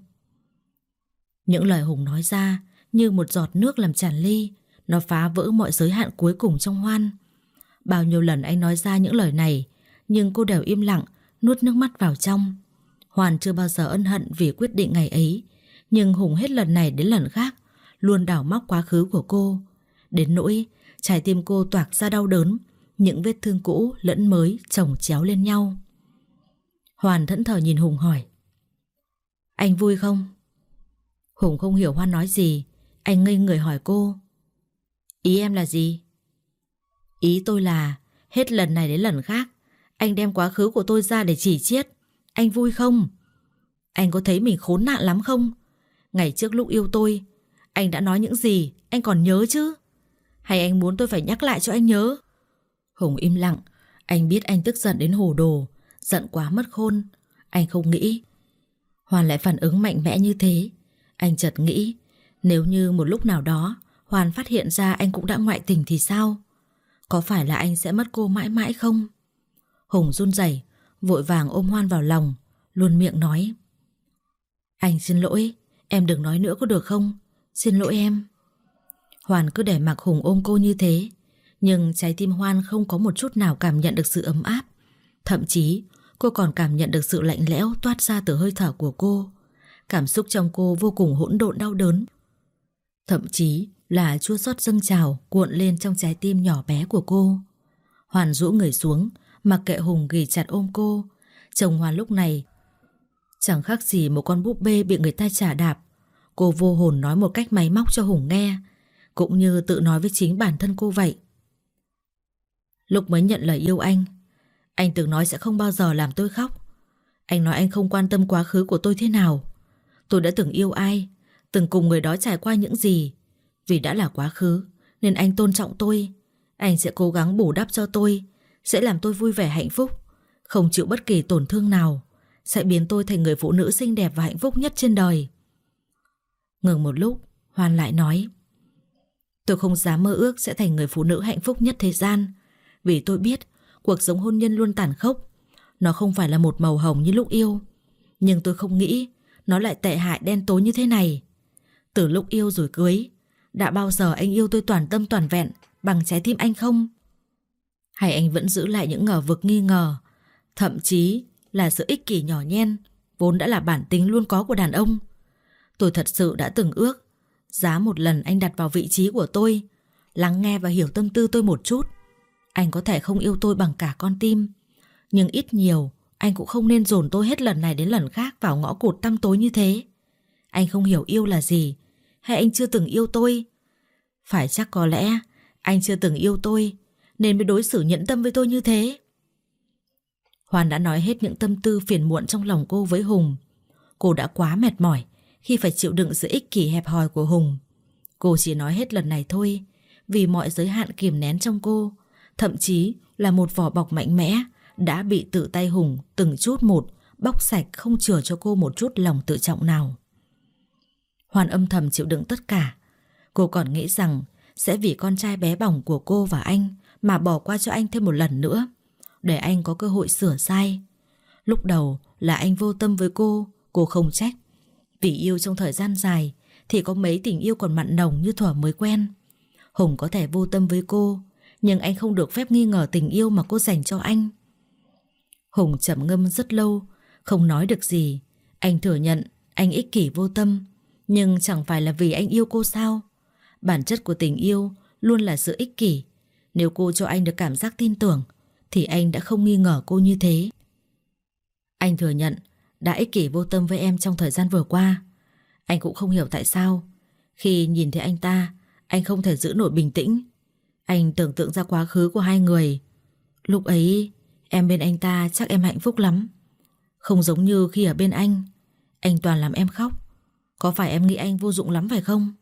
B: Những lời Hùng nói ra như một giọt nước làm tràn ly. Nó phá vỡ mọi giới hạn cuối cùng trong Hoan. Bao nhiêu lần anh nói ra những lời này, nhưng cô đều im lặng, nuốt nước mắt vào trong. Hoan chưa bao giờ ân hận vì quyết định ngày ấy, nhưng Hùng hết lần này đến lần khác luôn đào móc quá khứ của cô, đến nỗi trái tim cô toạc ra đau đớn. Những vết thương cũ lẫn mới chồng chéo lên nhau. Hoan thẫn thờ nhìn Hùng hỏi: Anh vui không? Hùng không hiểu Hoan nói gì. Anh ngây người hỏi cô: Ý em là gì? Ý tôi là hết lần này đến lần khác anh đem quá khứ của tôi ra để chỉ chiết. Anh vui không? Anh có thấy mình khốn nạn lắm không? Ngày trước lúc yêu tôi, anh đã nói những gì anh còn nhớ chứ? Hay anh muốn tôi phải nhắc lại cho anh nhớ? Hùng im lặng. Anh biết anh tức giận đến hồ đồ, giận quá mất khôn. Anh không nghĩ Hoan lại phản ứng mạnh mẽ như thế. Anh chợt nghĩ, nếu như một lúc nào đó Hoan phát hiện ra anh cũng đã ngoại tình thì sao? Có phải là anh sẽ mất cô mãi mãi không? Hùng run rẩy, vội vàng ôm Hoan vào lòng, luôn miệng nói: Anh xin lỗi, em đừng nói nữa có được không? Xin lỗi em. Hoan cứ để mặc Hùng ôm cô như thế, nhưng trái tim Hoan không có một chút nào cảm nhận được sự ấm áp. Thậm chí cô còn cảm nhận được sự lạnh lẽo toát ra từ hơi thở của cô. Cảm xúc trong cô vô cùng hỗn độn đau đớn. Thậm chí là chua xót dâng trào cuộn lên trong trái tim nhỏ bé của cô. Hoan rũ người xuống, mặc kệ Hùng ghì chặt ôm cô. Chồng Hoan lúc này chẳng khác gì một con búp bê bị người ta chà đạp. Cô vô hồn nói một cách máy móc cho Hùng nghe, cũng như tự nói với chính bản thân cô vậy. Lúc mới nhận lời yêu anh từng nói sẽ không bao giờ làm tôi khóc. Anh nói anh không quan tâm quá khứ của tôi thế nào. Tôi đã từng yêu ai, từng cùng người đó trải qua những gì. Vì đã là quá khứ nên anh tôn trọng tôi. Anh sẽ cố gắng bù đắp cho tôi, sẽ làm tôi vui vẻ hạnh phúc, không chịu bất kỳ tổn thương nào, sẽ biến tôi thành người phụ nữ xinh đẹp và hạnh phúc nhất trên đời. Ngừng một lúc, Hoan lại nói: Tôi không dám mơ ước sẽ thành người phụ nữ hạnh phúc nhất thế gian, vì tôi biết cuộc sống hôn nhân luôn tàn khốc. Nó không phải là một màu hồng như lúc yêu, nhưng tôi không nghĩ nó lại tệ hại đen tối như thế này. Từ lúc yêu rồi cưới, đã bao giờ anh yêu tôi toàn tâm toàn vẹn bằng trái tim anh không? Hay anh vẫn giữ lại những ngờ vực nghi ngờ, thậm chí là sự ích kỷ nhỏ nhen vốn đã là bản tính luôn có của đàn ông? Tôi thật sự đã từng ước giá một lần anh đặt vào vị trí của tôi, lắng nghe và hiểu tâm tư tôi một chút. Anh có thể không yêu tôi bằng cả con tim, nhưng ít nhiều anh cũng không nên dồn tôi hết lần này đến lần khác vào ngõ cụt tăm tối như thế. Anh không hiểu yêu là gì, hay anh chưa từng yêu tôi? Phải chắc có lẽ anh chưa từng yêu tôi nên mới đối xử nhẫn tâm với tôi như thế. Hoan đã nói hết những tâm tư phiền muộn trong lòng cô với Hùng. Cô đã quá mệt mỏi khi phải chịu đựng sự ích kỷ hẹp hòi của Hùng. Cô chỉ nói hết lần này thôi vì mọi giới hạn kìm nén trong cô, thậm chí là một vỏ bọc mạnh mẽ, đã bị tự tay Hùng từng chút một bóc sạch, không chừa cho cô một chút lòng tự trọng nào. Hoan âm thầm chịu đựng tất cả. Cô còn nghĩ rằng sẽ vì con trai bé bỏng của cô và anh mà bỏ qua cho anh thêm một lần nữa, để anh có cơ hội sửa sai. Lúc đầu là anh vô tâm với cô không trách. Vì yêu trong thời gian dài thì có mấy tình yêu còn mặn nồng như thuở mới quen. Hùng có thể vô tâm với cô, nhưng anh không được phép nghi ngờ tình yêu mà cô dành cho anh. Hùng trầm ngâm rất lâu, không nói được gì. Anh thừa nhận anh ích kỷ vô tâm, Nhưng chẳng phải là vì anh yêu cô sao? Bản chất của tình yêu luôn là sự ích kỷ. Nếu cô cho anh được cảm giác tin tưởng thì anh đã không nghi ngờ cô như thế. Anh thừa nhận đã ích kỷ vô tâm với em trong thời gian vừa qua. Anh cũng không hiểu tại sao khi nhìn thấy anh ta, anh không thể giữ nổi bình tĩnh. Anh tưởng tượng ra quá khứ của hai người. Lúc ấy em bên anh ta chắc em hạnh phúc lắm. Không giống như khi ở bên anh toàn làm em khóc. Có phải em nghĩ anh vô dụng lắm phải không?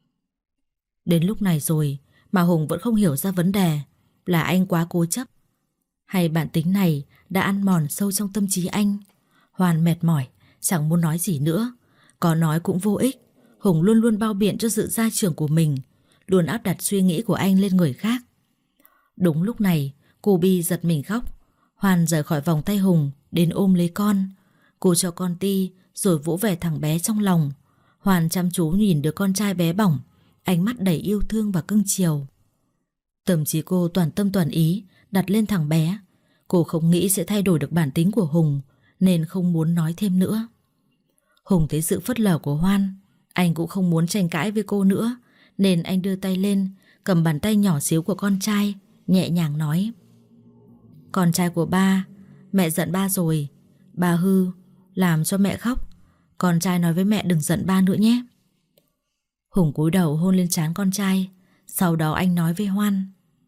B: Đến lúc này rồi mà Hùng vẫn không hiểu ra vấn đề. Là anh quá cố chấp, hay bản tính này đã ăn mòn sâu trong tâm trí anh? Hoàn mệt mỏi, chẳng muốn nói gì nữa. Có nói cũng vô ích. Hùng luôn luôn bao biện cho sự gia trưởng của mình, luôn áp đặt suy nghĩ của anh lên người khác. Đúng lúc này cô Bi giật mình khóc. Hoàn rời khỏi vòng tay Hùng đến ôm lấy con. Cô cho con ti rồi vỗ về thằng bé trong lòng. Hoàn chăm chú nhìn đứa con trai bé bỏng, ánh mắt đầy yêu thương và cưng chiều. Tâm trí cô toàn tâm toàn ý đặt lên thằng bé. Cô không nghĩ sẽ thay đổi được bản tính của Hùng, nên không muốn nói thêm nữa. Hùng thấy sự phớt lờ của Hoan, anh cũng không muốn tranh cãi với cô nữa, nên anh đưa tay lên, cầm bàn tay nhỏ xíu của con trai, nhẹ nhàng nói: Con trai của ba, mẹ giận ba rồi. Ba hư, làm cho mẹ khóc. Con trai nói với mẹ đừng giận ba nữa nhé. Hùng cúi đầu hôn lên trán con trai. Sau đó anh nói với Hoan: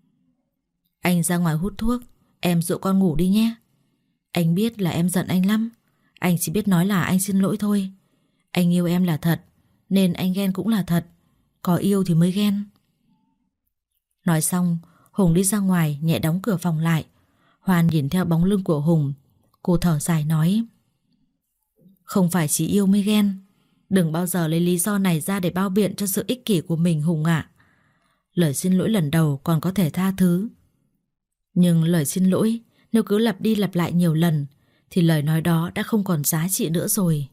B: Anh ra ngoài hút thuốc, em dỗ con ngủ đi nhé. Anh biết là em giận anh lắm. Anh chỉ biết nói là anh xin lỗi thôi. Anh yêu em là thật, nên anh ghen cũng là thật. Có yêu thì mới ghen. Nói xong Hùng đi ra ngoài, nhẹ đóng cửa phòng lại. Hoan nhìn theo bóng lưng của Hùng. Cô thở dài nói: Không phải chỉ yêu mới ghen. Đừng bao giờ lấy lý do này ra để bao biện cho sự ích kỷ của mình Hùng ạ. Lời xin lỗi lần đầu còn có thể tha thứ, nhưng lời xin lỗi nếu cứ lặp đi lặp lại nhiều lần thì lời nói đó đã không còn giá trị nữa rồi.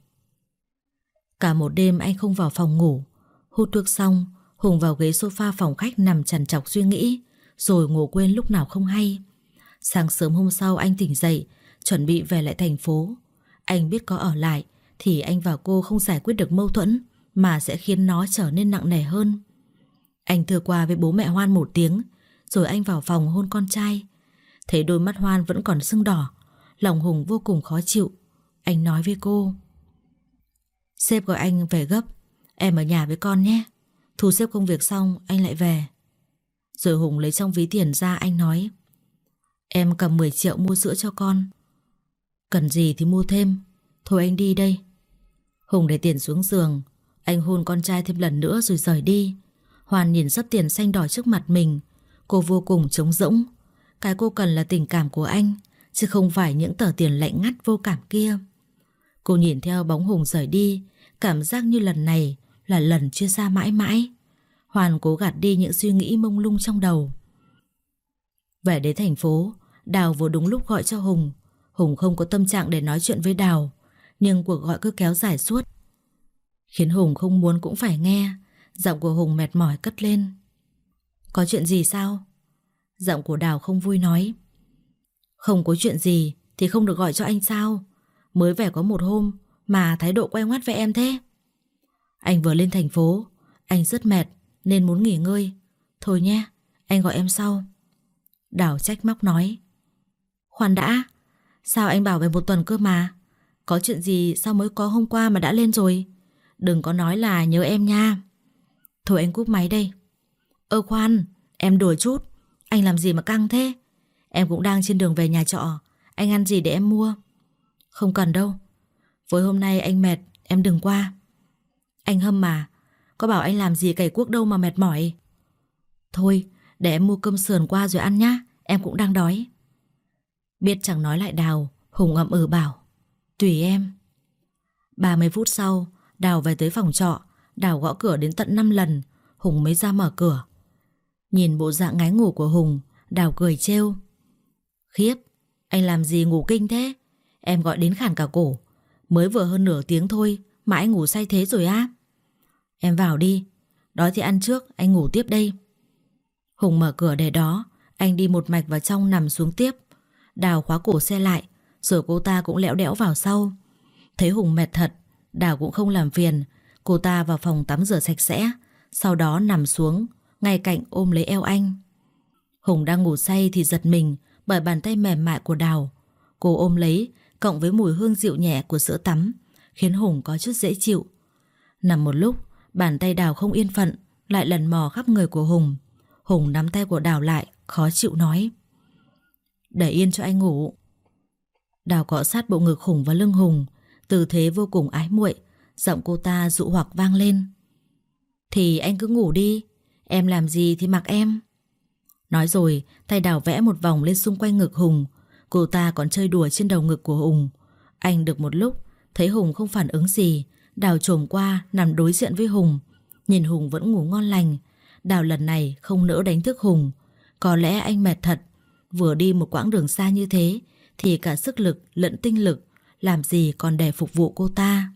B: Cả một đêm anh không vào phòng ngủ. Hút thuốc xong, Hùng vào ghế sofa phòng khách nằm trằn trọc suy nghĩ, rồi ngủ quên lúc nào không hay. Sáng sớm hôm sau anh tỉnh dậy, chuẩn bị về lại thành phố. Anh biết có ở lại thì anh và cô không giải quyết được mâu thuẫn, mà sẽ khiến nó trở nên nặng nề hơn. Anh thưa qua với bố mẹ Hoan một tiếng, rồi anh vào phòng hôn con trai. Thấy đôi mắt Hoan vẫn còn sưng đỏ, lòng Hùng vô cùng khó chịu. Anh nói với cô: Sếp gọi anh về gấp, em ở nhà với con nhé. Thu xếp công việc xong anh lại về. Rồi Hùng lấy trong ví tiền ra, anh nói: Em cầm 10 triệu mua sữa cho con. Cần gì thì mua thêm. Thôi anh đi đây. Hùng để tiền xuống giường. Anh hôn con trai thêm lần nữa rồi rời đi. Hoàn nhìn sắp tiền xanh đỏ trước mặt mình. Cô vô cùng trống rỗng. Cái cô cần là tình cảm của anh, chứ không phải những tờ tiền lạnh ngắt vô cảm kia. Cô nhìn theo bóng Hùng rời đi, cảm giác như lần này là lần chia xa mãi mãi. Hoàn cố gạt đi những suy nghĩ mông lung trong đầu. Về đến thành phố, Đào vừa đúng lúc gọi cho Hùng. Hùng không có tâm trạng để nói chuyện với Đào, nhưng cuộc gọi cứ kéo dài suốt, khiến Hùng không muốn cũng phải nghe. Giọng của Hùng mệt mỏi cất lên: Có chuyện gì sao? Giọng của Đào không vui nói: Không có chuyện gì thì không được gọi cho anh sao? Mới về có một hôm mà thái độ quay ngoắt với em thế. Anh vừa lên thành phố, anh rất mệt nên muốn nghỉ ngơi. Thôi nhé, anh gọi em sau. Đào trách móc nói: Khoan đã, sao anh bảo về một tuần cơ mà? Có chuyện gì sao mới có hôm qua mà đã lên rồi? Đừng có nói là nhớ em nha. Thôi anh cúp máy đây. Khoan, em đùa chút. Anh làm gì mà căng thế? Em cũng đang trên đường về nhà trọ. Anh ăn gì để em mua? Không cần đâu. Với hôm nay anh mệt, em đừng qua. Anh Hâm mà, có bảo anh làm gì cày cuốc đâu mà mệt mỏi. Thôi, để em mua cơm sườn qua rồi ăn nhá. Em cũng đang đói. Biết chẳng nói lại Đào, Hùng ậm ừ bảo: Tùy em. 30 phút sau, Đào về tới phòng trọ. Đào gõ cửa đến tận 5 lần, Hùng mới ra mở cửa. Nhìn bộ dạng ngái ngủ của Hùng, Đào cười trêu: Khiếp, anh làm gì ngủ kinh thế? Em gọi đến khản cả cổ. Mới vừa hơn nửa tiếng thôi mà anh ngủ say thế rồi á? Em vào đi, đói thì ăn trước, anh ngủ tiếp đây. Hùng mở cửa để đó. Anh đi một mạch vào trong nằm xuống tiếp. Đào khóa cổ xe lại, rồi cô ta cũng lẽo đẽo vào sau. Thấy Hùng mệt thật, Đào cũng không làm phiền. Cô ta vào phòng tắm rửa sạch sẽ, sau đó nằm xuống ngay cạnh ôm lấy eo anh. Hùng đang ngủ say thì giật mình bởi bàn tay mềm mại của Đào. Cô ôm lấy, cộng với mùi hương dịu nhẹ của sữa tắm, khiến Hùng có chút dễ chịu. Nằm một lúc, bàn tay Đào không yên phận, lại lần mò khắp người của Hùng. Hùng nắm tay của Đào lại, khó chịu nói: "Để yên cho anh ngủ." Đào cọ sát bộ ngực Hùng và lưng Hùng, tư thế vô cùng ái muội. Giọng cô ta dụ hoặc vang lên: "Thì anh cứ ngủ đi, em làm gì thì mặc em." Nói rồi, tay Đào vẽ một vòng lên xung quanh ngực Hùng. Cô ta còn chơi đùa trên đầu ngực của Hùng. Anh được một lúc, thấy Hùng không phản ứng gì, Đào chồm qua nằm đối diện với Hùng. Nhìn Hùng vẫn ngủ ngon lành, Đào lần này không nỡ đánh thức Hùng. Có lẽ anh mệt thật, vừa đi một quãng đường xa như thế thì cả sức lực lẫn tinh lực làm gì còn để phục vụ cô ta.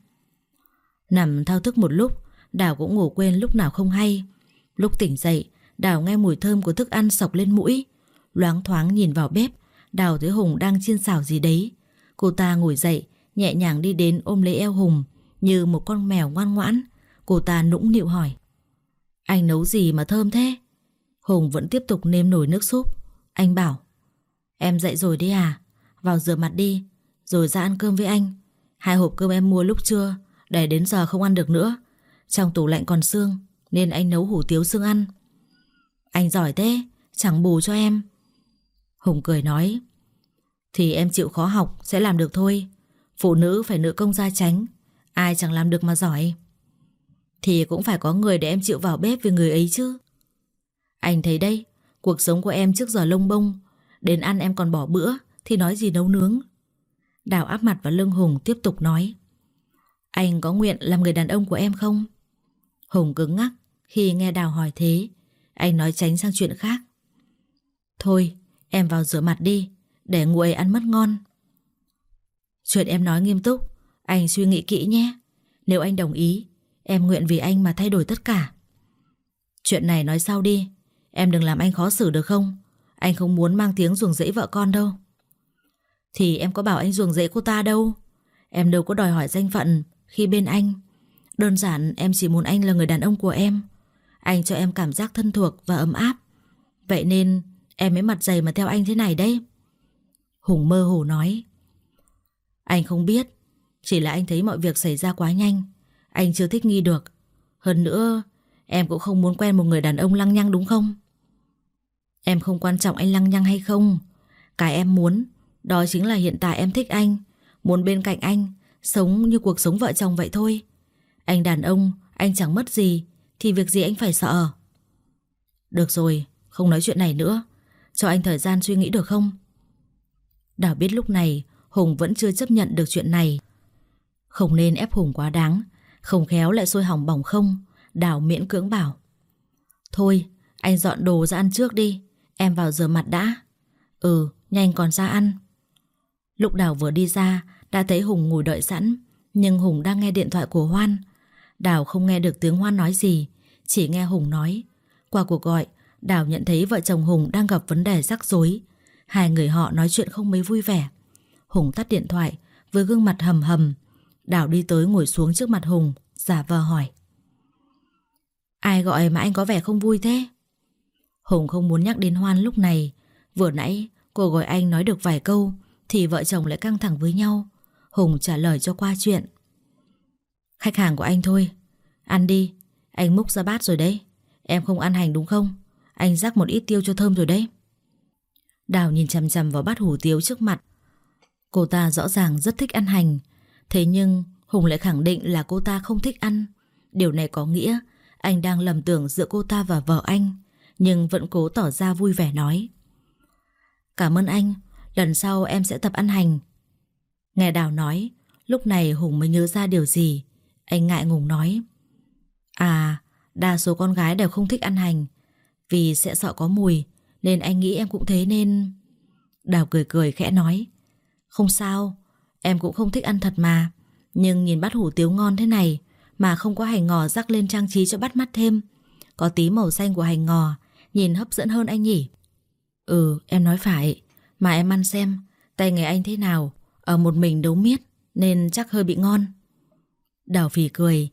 B: Nằm thao thức một lúc, Đào cũng ngủ quên lúc nào không hay. Lúc tỉnh dậy, Đào nghe mùi thơm của thức ăn xộc lên mũi. Loáng thoáng nhìn vào bếp, Đào thấy Hùng đang chiên xào gì đấy. Cô ta ngồi dậy, nhẹ nhàng đi đến ôm lấy eo Hùng như một con mèo ngoan ngoãn. Cô ta nũng nịu hỏi: "Anh nấu gì mà thơm thế?" Hùng vẫn tiếp tục nêm nồi nước súp. Anh bảo: "Em dậy rồi đấy à? Vào rửa mặt đi, rồi ra ăn cơm với anh. 2 hộp cơm em mua lúc trưa, để đến giờ không ăn được nữa. Trong tủ lạnh còn xương, nên anh nấu hủ tiếu xương ăn." "Anh giỏi thế, chẳng bù cho em." Hùng cười nói: "Thì em chịu khó học sẽ làm được thôi. Phụ nữ phải nữ công gia chánh, ai chẳng làm được mà giỏi." "Thì cũng phải có người để em chịu vào bếp vì người ấy chứ." "Anh thấy đây, cuộc sống của em trước giờ lông bông, đến ăn em còn bỏ bữa thì nói gì nấu nướng." Đào áp mặt vào lưng Hùng tiếp tục nói: "Anh có nguyện làm người đàn ông của em không?" Hùng cứng ngắc khi nghe Đào hỏi thế. Anh nói tránh sang chuyện khác: "Thôi, em vào rửa mặt đi, để nguội ăn mất ngon." "Chuyện em nói nghiêm túc, anh suy nghĩ kỹ nhé. Nếu anh đồng ý, em nguyện vì anh mà thay đổi tất cả." "Chuyện này nói sau đi, em đừng làm anh khó xử được không? Anh không muốn mang tiếng ruồng rẫy vợ con đâu." "Thì em có bảo anh ruồng rẫy cô ta đâu. Em đâu có đòi hỏi danh phận khi bên anh. Đơn giản em chỉ muốn anh là người đàn ông của em. Anh cho em cảm giác thân thuộc và ấm áp. Vậy nên em mới mặt dày mà theo anh thế này đấy." Hùng mơ hồ nói: "Anh không biết, chỉ là anh thấy mọi việc xảy ra quá nhanh. Anh chưa thích nghi được. Hơn nữa, em cũng không muốn quen một người đàn ông lăng nhăng đúng không?" "Em không quan trọng anh lăng nhăng hay không. Cái em muốn, đó chính là hiện tại em thích anh, muốn bên cạnh anh, sống như cuộc sống vợ chồng vậy thôi. Anh đàn ông, anh chẳng mất gì, thì việc gì anh phải sợ." "Được rồi, không nói chuyện này nữa. Cho anh thời gian suy nghĩ được không?" Đào biết lúc này Hùng vẫn chưa chấp nhận được chuyện này. Không nên ép Hùng quá đáng, không khéo lại sôi hỏng bỏng không. Đào miễn cưỡng bảo: "Thôi, anh dọn đồ ra ăn trước đi, em vào rửa mặt đã." "Ừ, nhanh còn ra ăn." Lúc Đào vừa đi ra đã thấy Hùng ngồi đợi sẵn, nhưng Hùng đang nghe điện thoại của Hoan. Đào không nghe được tiếng Hoan nói gì, chỉ nghe Hùng nói. Qua cuộc gọi, Đào nhận thấy vợ chồng Hùng đang gặp vấn đề rắc rối. Hai người họ nói chuyện không mấy vui vẻ. Hùng tắt điện thoại với gương mặt hầm hầm. Đào đi tới ngồi xuống trước mặt Hùng, giả vờ hỏi: "Ai gọi mà anh có vẻ không vui thế?" Hùng không muốn nhắc đến Hoan lúc này. Vừa nãy cô gọi anh nói được vài câu thì vợ chồng lại căng thẳng với nhau. Hùng trả lời cho qua chuyện: "Khách hàng của anh thôi. Ăn đi, anh múc ra bát rồi đấy. Em không ăn hành đúng không? Anh rắc một ít tiêu cho thơm rồi đấy." Đào nhìn chằm chằm vào bát hủ tiếu trước mặt. Cô ta rõ ràng rất thích ăn hành. Thế nhưng Hùng lại khẳng định là cô ta không thích ăn. Điều này có nghĩa anh đang lầm tưởng giữa cô ta và vợ anh, nhưng vẫn cố tỏ ra vui vẻ nói: "Cảm ơn anh, lần sau em sẽ tập ăn hành." Nghe Đào nói, lúc này Hùng mới nhớ ra điều gì. Anh ngại ngùng nói: "À, đa số con gái đều không thích ăn hành, vì sẽ sợ có mùi, nên anh nghĩ em cũng thế nên..." Đào cười cười khẽ nói: "Không sao, em cũng không thích ăn thật mà. Nhưng nhìn bát hủ tiếu ngon thế này mà không có hành ngò rắc lên trang trí cho bắt mắt thêm. Có tí màu xanh của hành ngò, nhìn hấp dẫn hơn anh nhỉ?" "Ừ, em nói phải. Mà em ăn xem, tay nghề anh thế nào, ở một mình nấu miết nên chắc hơi bị ngon." Đào phì cười,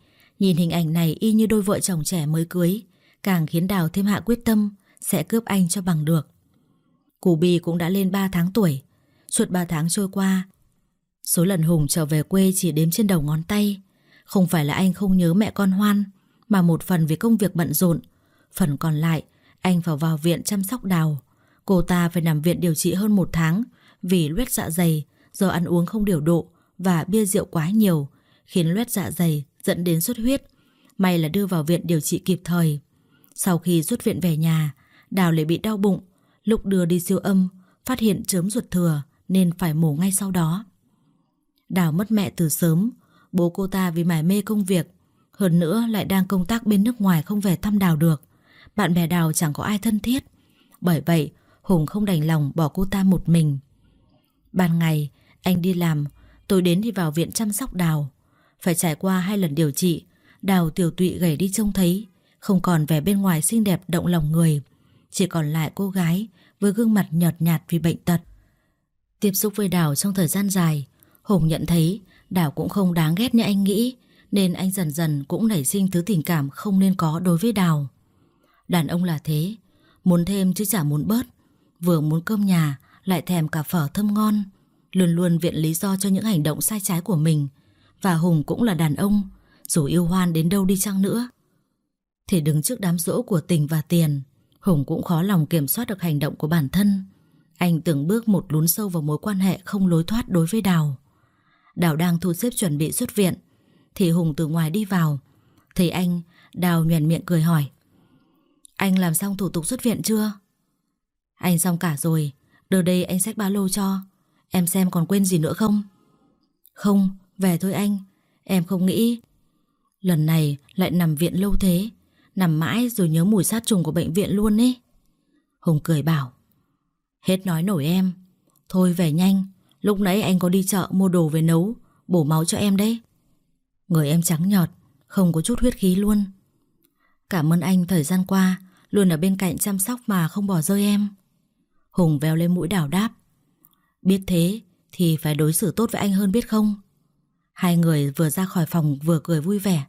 B: Nhìn hình ảnh này y như đôi vợ chồng trẻ mới cưới, càng khiến Đào thêm hạ quyết tâm sẽ cướp anh cho bằng được. Củ Bì cũng đã lên 3 tháng tuổi. Suốt 3 tháng trôi qua, số lần Hùng trở về quê chỉ đếm trên đầu ngón tay. Không phải là anh không nhớ mẹ con Hoan, mà một phần vì công việc bận rộn, phần còn lại anh phải vào viện chăm sóc Đào. Cô ta phải nằm viện điều trị hơn 1 tháng vì loét dạ dày do ăn uống không điều độ và bia rượu quá nhiều, khiến loét dạ dày dẫn đến xuất huyết. May là đưa vào viện điều trị kịp thời. Sau khi xuất viện về nhà, Đào lại bị đau bụng. Lúc đưa đi siêu âm, phát hiện chớm ruột thừa nên phải mổ ngay sau đó. Đào mất mẹ từ sớm. Bố cô ta vì mải mê công việc, hơn nữa lại đang công tác bên nước ngoài không về thăm Đào được. Bạn bè Đào chẳng có ai thân thiết. Bởi vậy Hùng không đành lòng bỏ cô ta một mình. Ban ngày anh đi làm, tối đến thì vào viện chăm sóc Đào. Phải trải qua 2 lần điều trị, Đào tiểu tụy gầy đi trông thấy, không còn vẻ bên ngoài xinh đẹp động lòng người, chỉ còn lại cô gái với gương mặt nhợt nhạt vì bệnh tật. Tiếp xúc với Đào trong thời gian dài, Hùng nhận thấy Đào cũng không đáng ghét như anh nghĩ, nên anh dần dần cũng nảy sinh thứ tình cảm không nên có đối với Đào. Đàn ông là thế, muốn thêm chứ chả muốn bớt. Vừa muốn cơm nhà lại thèm cả phở thơm ngon, luôn luôn viện lý do cho những hành động sai trái của mình. Và Hùng cũng là đàn ông, dù yêu Hoan đến đâu đi chăng nữa thì đứng trước đám dỗ của tình và tiền, Hùng cũng khó lòng kiểm soát được hành động của bản thân. Anh từng bước một lún sâu vào mối quan hệ không lối thoát đối với Đào. Đào đang thu xếp chuẩn bị xuất viện thì Hùng từ ngoài đi vào. Thấy anh, Đào nhoẻn miệng cười hỏi: Anh làm xong thủ tục xuất viện chưa? Anh xong cả rồi, đưa đây anh xách ba lô cho. Em xem còn quên gì nữa không? Không, về thôi anh. Em không nghĩ lần này lại nằm viện lâu thế, nằm mãi rồi nhớ mùi sát trùng của bệnh viện luôn ấy. Hùng cười bảo: Hết nói nổi em. Thôi về nhanh, lúc nãy anh có đi chợ mua đồ về nấu, bổ máu cho em đấy. Người em trắng nhợt, không có chút huyết khí luôn. Cảm ơn anh thời gian qua luôn ở bên cạnh chăm sóc mà không bỏ rơi em. Hùng véo lên mũi Đào đáp: Biết thế thì phải đối xử tốt với anh hơn biết không? Hai người vừa ra khỏi phòng vừa cười vui vẻ.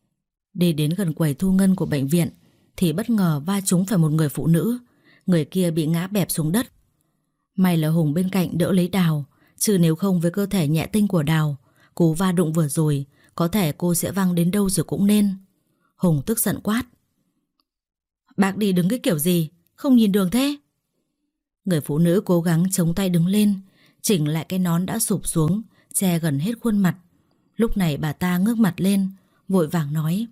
B: Đi đến gần quầy thu ngân của bệnh viện thì bất ngờ va trúng phải một người phụ nữ. Người kia bị ngã bẹp xuống đất. May là Hùng bên cạnh đỡ lấy Đào, chứ nếu không với cơ thể nhẹ tinh của Đào, cú va đụng vừa rồi có thể cô sẽ văng đến đâu rồi cũng nên. Hùng tức giận quát: Bác đi đứng cái kiểu gì, không nhìn đường thế? Người phụ nữ cố gắng chống tay đứng lên, chỉnh lại cái nón đã sụp xuống, che gần hết khuôn mặt. Lúc này bà ta ngước mặt lên, vội vàng nói: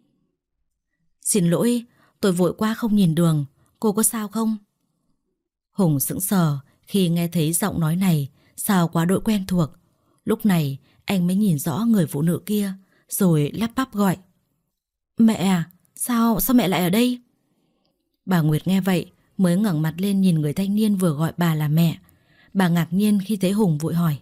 B: Xin lỗi, tôi vội quá không nhìn đường, cô có sao không? Hùng sững sờ khi nghe thấy giọng nói này, sao quá đội quen thuộc. Lúc này anh mới nhìn rõ người phụ nữ kia, rồi lắp bắp gọi: Mẹ à, sao mẹ lại ở đây? Bà Nguyệt nghe vậy mới ngẩng mặt lên nhìn người thanh niên vừa gọi bà là mẹ. Bà ngạc nhiên khi thấy Hùng, vội hỏi: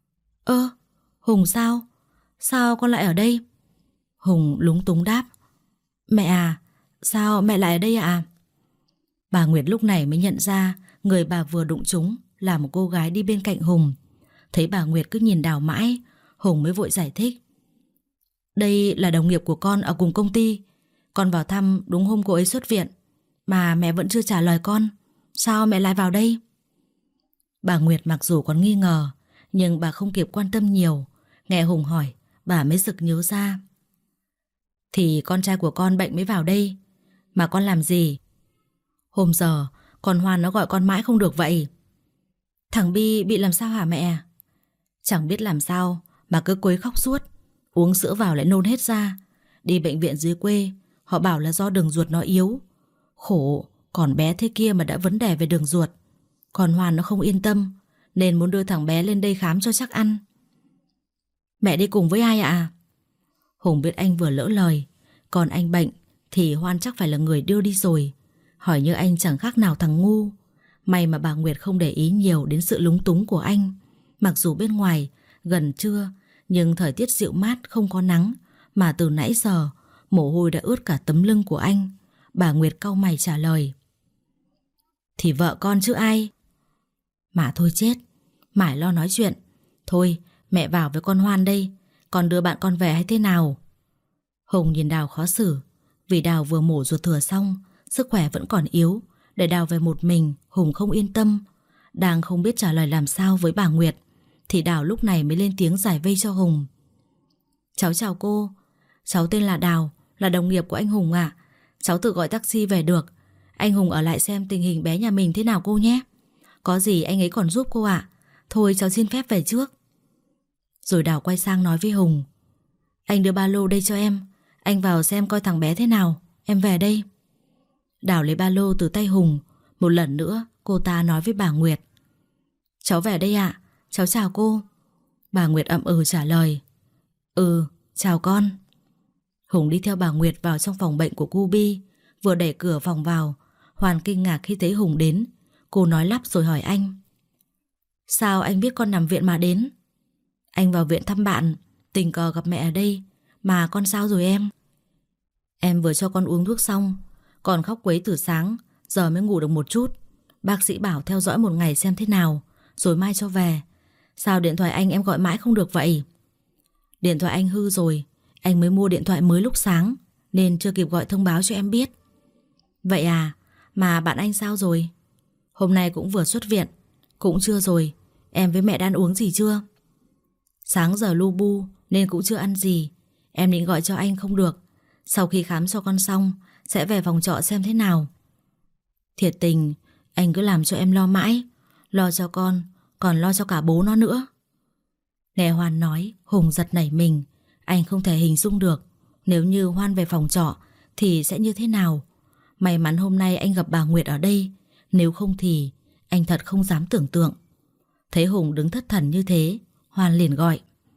B: Hùng sao? Sao con lại ở đây? Hùng lúng túng đáp: Mẹ à, sao mẹ lại ở đây ạ? Bà Nguyệt lúc này mới nhận ra người bà vừa đụng trúng là một cô gái đi bên cạnh Hùng. Thấy bà Nguyệt cứ nhìn Đào mãi, Hùng mới vội giải thích: Đây là đồng nghiệp của con ở cùng công ty. Con vào thăm đúng hôm cô ấy xuất viện, mà mẹ vẫn chưa trả lời con. Sao mẹ lại vào đây? Bà Nguyệt mặc dù còn nghi ngờ, nhưng bà không kịp quan tâm nhiều. Nghe Hùng hỏi, bà mới sực nhớ ra. Thì con trai của con bệnh mới vào đây. Mà con làm gì? Hôm giờ con Hoan nó gọi con mãi không được vậy. Thằng Bi bị làm sao hả mẹ? Chẳng biết làm sao mà cứ quấy khóc suốt. Uống sữa vào lại nôn hết ra. Đi bệnh viện dưới quê, họ bảo là do đường ruột nó yếu. Khổ, còn bé thế kia mà đã vấn đề về đường ruột. Còn Hoan nó không yên tâm, nên muốn đưa thằng bé lên đây khám cho chắc ăn. Mẹ đi cùng với ai ạ? Hùng biết anh vừa lỡ lời. Còn anh bệnh thì Hoan chắc phải là người đưa đi rồi. Hỏi như anh chẳng khác nào thằng ngu. May mà bà Nguyệt không để ý nhiều đến sự lúng túng của anh. Mặc dù bên ngoài gần trưa, nhưng thời tiết dịu mát, không có nắng, mà từ nãy giờ mồ hôi đã ướt cả tấm lưng của anh. Bà Nguyệt cau mày trả lời: Thì vợ con chứ ai. Mà thôi chết, mải lo nói chuyện. Thôi mẹ vào với con Hoan đây, con đưa bạn con về hay thế nào? Hùng nhìn Đào khó xử. Vì Đào vừa mổ ruột thừa xong, sức khỏe vẫn còn yếu. Để Đào về một mình, Hùng không yên tâm. Đang không biết trả lời làm sao với bà Nguyệt thì Đào lúc này mới lên tiếng giải vây cho Hùng. Cháu chào cô, cháu tên là Đào, là đồng nghiệp của anh Hùng ạ. Cháu tự gọi taxi về được. Anh Hùng ở lại xem tình hình bé nhà mình thế nào cô nhé. Có gì anh ấy còn giúp cô ạ. Thôi cháu xin phép về trước. Rồi Đào quay sang nói với Hùng. Anh đưa ba lô đây cho em. Anh vào xem coi thằng bé thế nào. Em về đây. Đào lấy ba lô từ tay Hùng. Một lần nữa cô ta nói với bà Nguyệt. Cháu về đây ạ. Cháu chào cô. Bà Nguyệt ậm ừ trả lời. Ừ, chào con. Hùng đi theo bà Nguyệt vào trong phòng bệnh của cô Bi. Vừa đẩy cửa phòng vào, Hoàn kinh ngạc khi thấy Hùng đến. Cô nói lắp rồi hỏi anh. Sao anh biết con nằm viện mà đến? Anh vào viện thăm bạn, tình cờ gặp mẹ ở đây. Mà con sao rồi em? Em vừa cho con uống thuốc xong. Con khóc quấy từ sáng, giờ mới ngủ được một chút. Bác sĩ bảo theo dõi một ngày xem thế nào, rồi mai cho về. Sao điện thoại anh em gọi mãi không được vậy? Điện thoại anh hư rồi. Anh mới mua điện thoại mới lúc sáng, nên chưa kịp gọi thông báo cho em biết. Vậy à, mà bạn anh sao rồi? Hôm nay cũng vừa xuất viện. Cũng chưa rồi. Em với mẹ đã ăn uống gì chưa? Sáng giờ lu bu nên cũng chưa ăn gì. Em định gọi cho anh không được. Sau khi khám cho con xong sẽ về phòng trọ xem thế nào. Thiệt tình, anh cứ làm cho em lo mãi. Lo cho con, còn lo cho cả bố nó nữa. Nghe Hoan nói, Hùng giật nảy mình. Anh không thể hình dung được nếu như Hoan về phòng trọ thì sẽ như thế nào. May mắn hôm nay anh gặp bà Nguyệt ở đây. Nếu không thì anh thật không dám tưởng tượng. Thấy Hùng đứng thất thần như thế, Hoan liền gọi.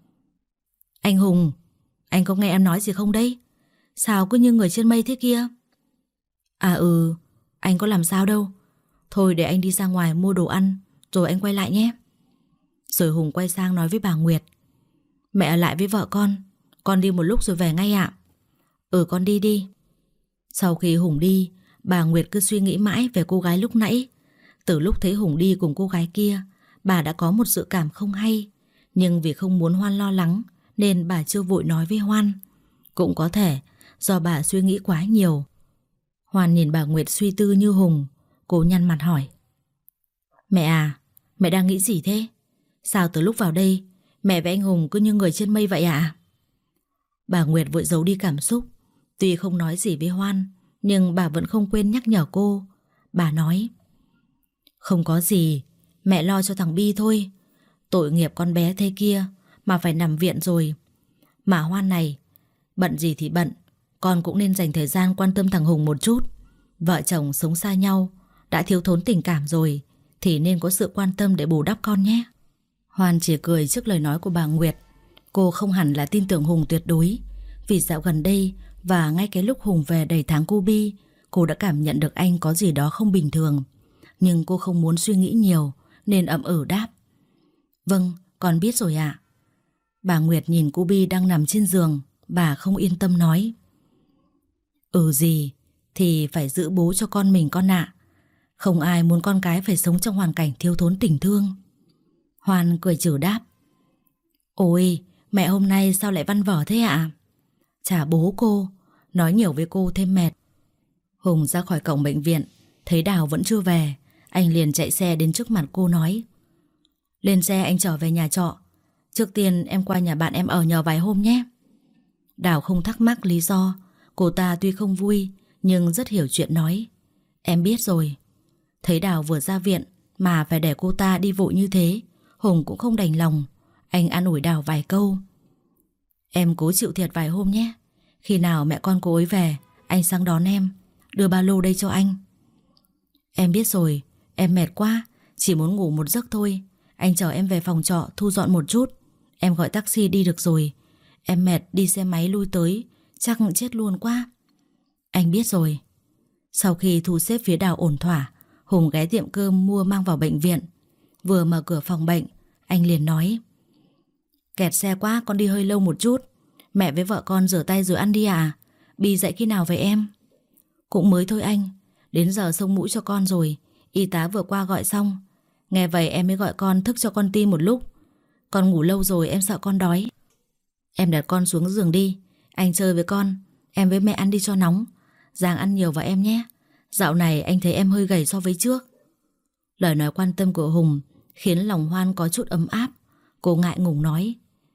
B: Anh Hùng, anh có nghe em nói gì không đấy? Sao cứ như người trên mây thế kia? À anh có làm sao đâu. Thôi để anh đi ra ngoài mua đồ ăn, rồi anh quay lại nhé. Rồi Hùng quay sang nói với bà Nguyệt. Mẹ ở lại với vợ con đi một lúc rồi về ngay ạ. Con đi đi. Sau khi Hùng đi, bà Nguyệt cứ suy nghĩ mãi về cô gái lúc nãy. Từ lúc thấy Hùng đi cùng cô gái kia, bà đã có một dự cảm không hay. Nhưng vì không muốn Hoan lo lắng nên bà chưa vội nói với Hoan. Cũng có thể do bà suy nghĩ quá nhiều. Hoan nhìn bà Nguyệt suy tư như Hùng. Cô nhăn mặt hỏi. Mẹ à, mẹ đang nghĩ gì thế? Sao từ lúc vào đây mẹ và anh Hùng cứ như người trên mây vậy ạ? Bà Nguyệt vội giấu đi cảm xúc. Tuy không nói gì với Hoan, nhưng bà vẫn không quên nhắc nhở cô. Bà nói. Không có gì, mẹ lo cho thằng Bi thôi. Tội nghiệp con bé thế kia mà phải nằm viện rồi. Mà Hoan này, bận gì thì bận, con cũng nên dành thời gian quan tâm thằng Hùng một chút. Vợ chồng sống xa nhau, đã thiếu thốn tình cảm rồi thì nên có sự quan tâm để bù đắp con nhé. Hoan chỉ cười trước lời nói của bà Nguyệt. Cô không hẳn là tin tưởng Hùng tuyệt đối. Vì dạo gần đây và ngay cái lúc Hùng về đầy tháng cô Bi, cô đã cảm nhận được anh có gì đó không bình thường. Nhưng cô không muốn suy nghĩ nhiều nên ậm ừ đáp. Vâng, con biết rồi ạ. Bà Nguyệt nhìn cô Bi đang nằm trên giường. Bà không yên tâm nói. Gì thì phải giữ bố cho con mình con ạ. Không ai muốn con cái phải sống trong hoàn cảnh thiếu thốn tình thương. Hoan cười trừ đáp. Ôi, mẹ hôm nay sao lại văn vở thế ạ? Chả bố cô, nói nhiều với cô thêm mệt. Hùng ra khỏi cổng bệnh viện, thấy Đào vẫn chưa về. Anh liền chạy xe đến trước mặt cô nói. Lên xe anh trở về nhà trọ. Trước tiên em qua nhà bạn em ở nhờ vài hôm nhé. Đào không thắc mắc lý do. Cô ta tuy không vui nhưng rất hiểu chuyện nói. Em biết rồi. Thấy Đào vừa ra viện mà phải để cô ta đi vội như thế, Hùng cũng không đành lòng. Anh an ủi Đào vài câu. Em cố chịu thiệt vài hôm nhé. Khi nào mẹ con cô ấy về, anh sang đón em. Đưa ba lô đây cho anh. Em biết rồi, em mệt quá, chỉ muốn ngủ một giấc thôi. Anh chở em về phòng trọ thu dọn một chút. Em gọi taxi đi được rồi. Em mệt đi xe máy lui tới, chắc chết luôn quá. Anh biết rồi. Sau khi thu xếp phía Đào ổn thỏa, Hùng ghé tiệm cơm mua mang vào bệnh viện. Vừa mở cửa phòng bệnh, anh liền nói. Kẹt xe quá, con đi hơi lâu một chút. Mẹ với vợ con rửa tay rồi ăn đi à? Bi dậy khi nào về em? Cũng mới thôi anh. Đến giờ xông mũi cho con rồi. Y tá vừa qua gọi xong. Nghe vậy em mới gọi con thức cho con ti một lúc. Con ngủ lâu rồi em sợ con đói. Em đặt con xuống giường đi. Anh chơi với con. Em với mẹ ăn đi cho nóng. Giang ăn nhiều vào em nhé. Dạo này anh thấy em hơi gầy so với trước. Lời nói quan tâm của Hùng khiến lòng Hoan có chút ấm áp. Cô ngại ngùng nói: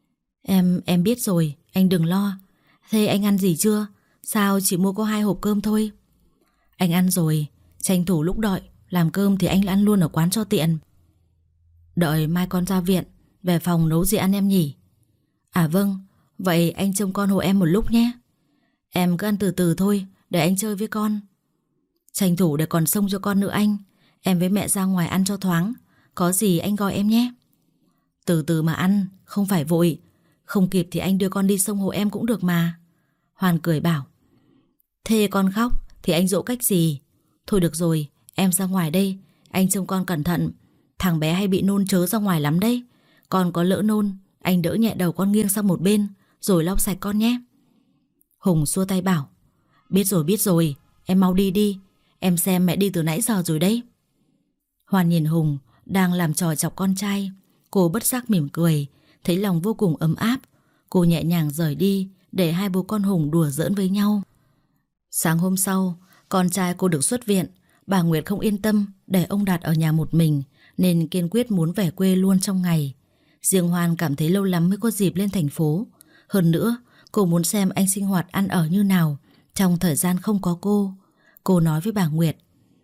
B: Em biết rồi, anh đừng lo. Thế anh ăn gì chưa? Sao chỉ mua có 2 hộp cơm thôi? Anh ăn rồi, tranh thủ lúc đợi làm cơm thì anh ăn luôn ở quán cho tiện. Đợi mai con ra viện, về phòng nấu gì ăn em nhỉ? À vâng, vậy anh trông con hộ em một lúc nhé. Em cứ ăn từ từ thôi, để anh chơi với con. Tranh thủ để còn xông cho con nữa anh. Em với mẹ ra ngoài ăn cho thoáng. Có gì anh gọi em nhé. Từ từ mà ăn, không phải vội. Không kịp thì anh đưa con đi xông hộ em cũng được mà. Hoàn cười bảo: Thế con khóc thì anh dỗ cách gì? Thôi được rồi, em ra ngoài đây. Anh trông con cẩn thận. Thằng bé hay bị nôn chớ ra ngoài lắm đấy. Con có lỡ nôn, anh đỡ nhẹ đầu con nghiêng sang một bên, rồi lau sạch con nhé. Hùng xua tay bảo: Biết rồi, em mau đi đi. Em xem mẹ đi từ nãy giờ rồi đấy. Hoàn nhìn Hùng đang làm trò chọc con trai. Cô bất giác mỉm cười, thấy lòng vô cùng ấm áp. Cô nhẹ nhàng rời đi, để hai bố con Hùng đùa giỡn với nhau. Sáng hôm sau, con trai cô được xuất viện. Bà Nguyệt không yên tâm để ông Đạt ở nhà một mình, nên kiên quyết muốn về quê luôn trong ngày. Riêng Hoan cảm thấy lâu lắm mới có dịp lên thành phố. Hơn nữa, cô muốn xem anh sinh hoạt ăn ở như nào trong thời gian không có cô. Cô nói với bà Nguyệt: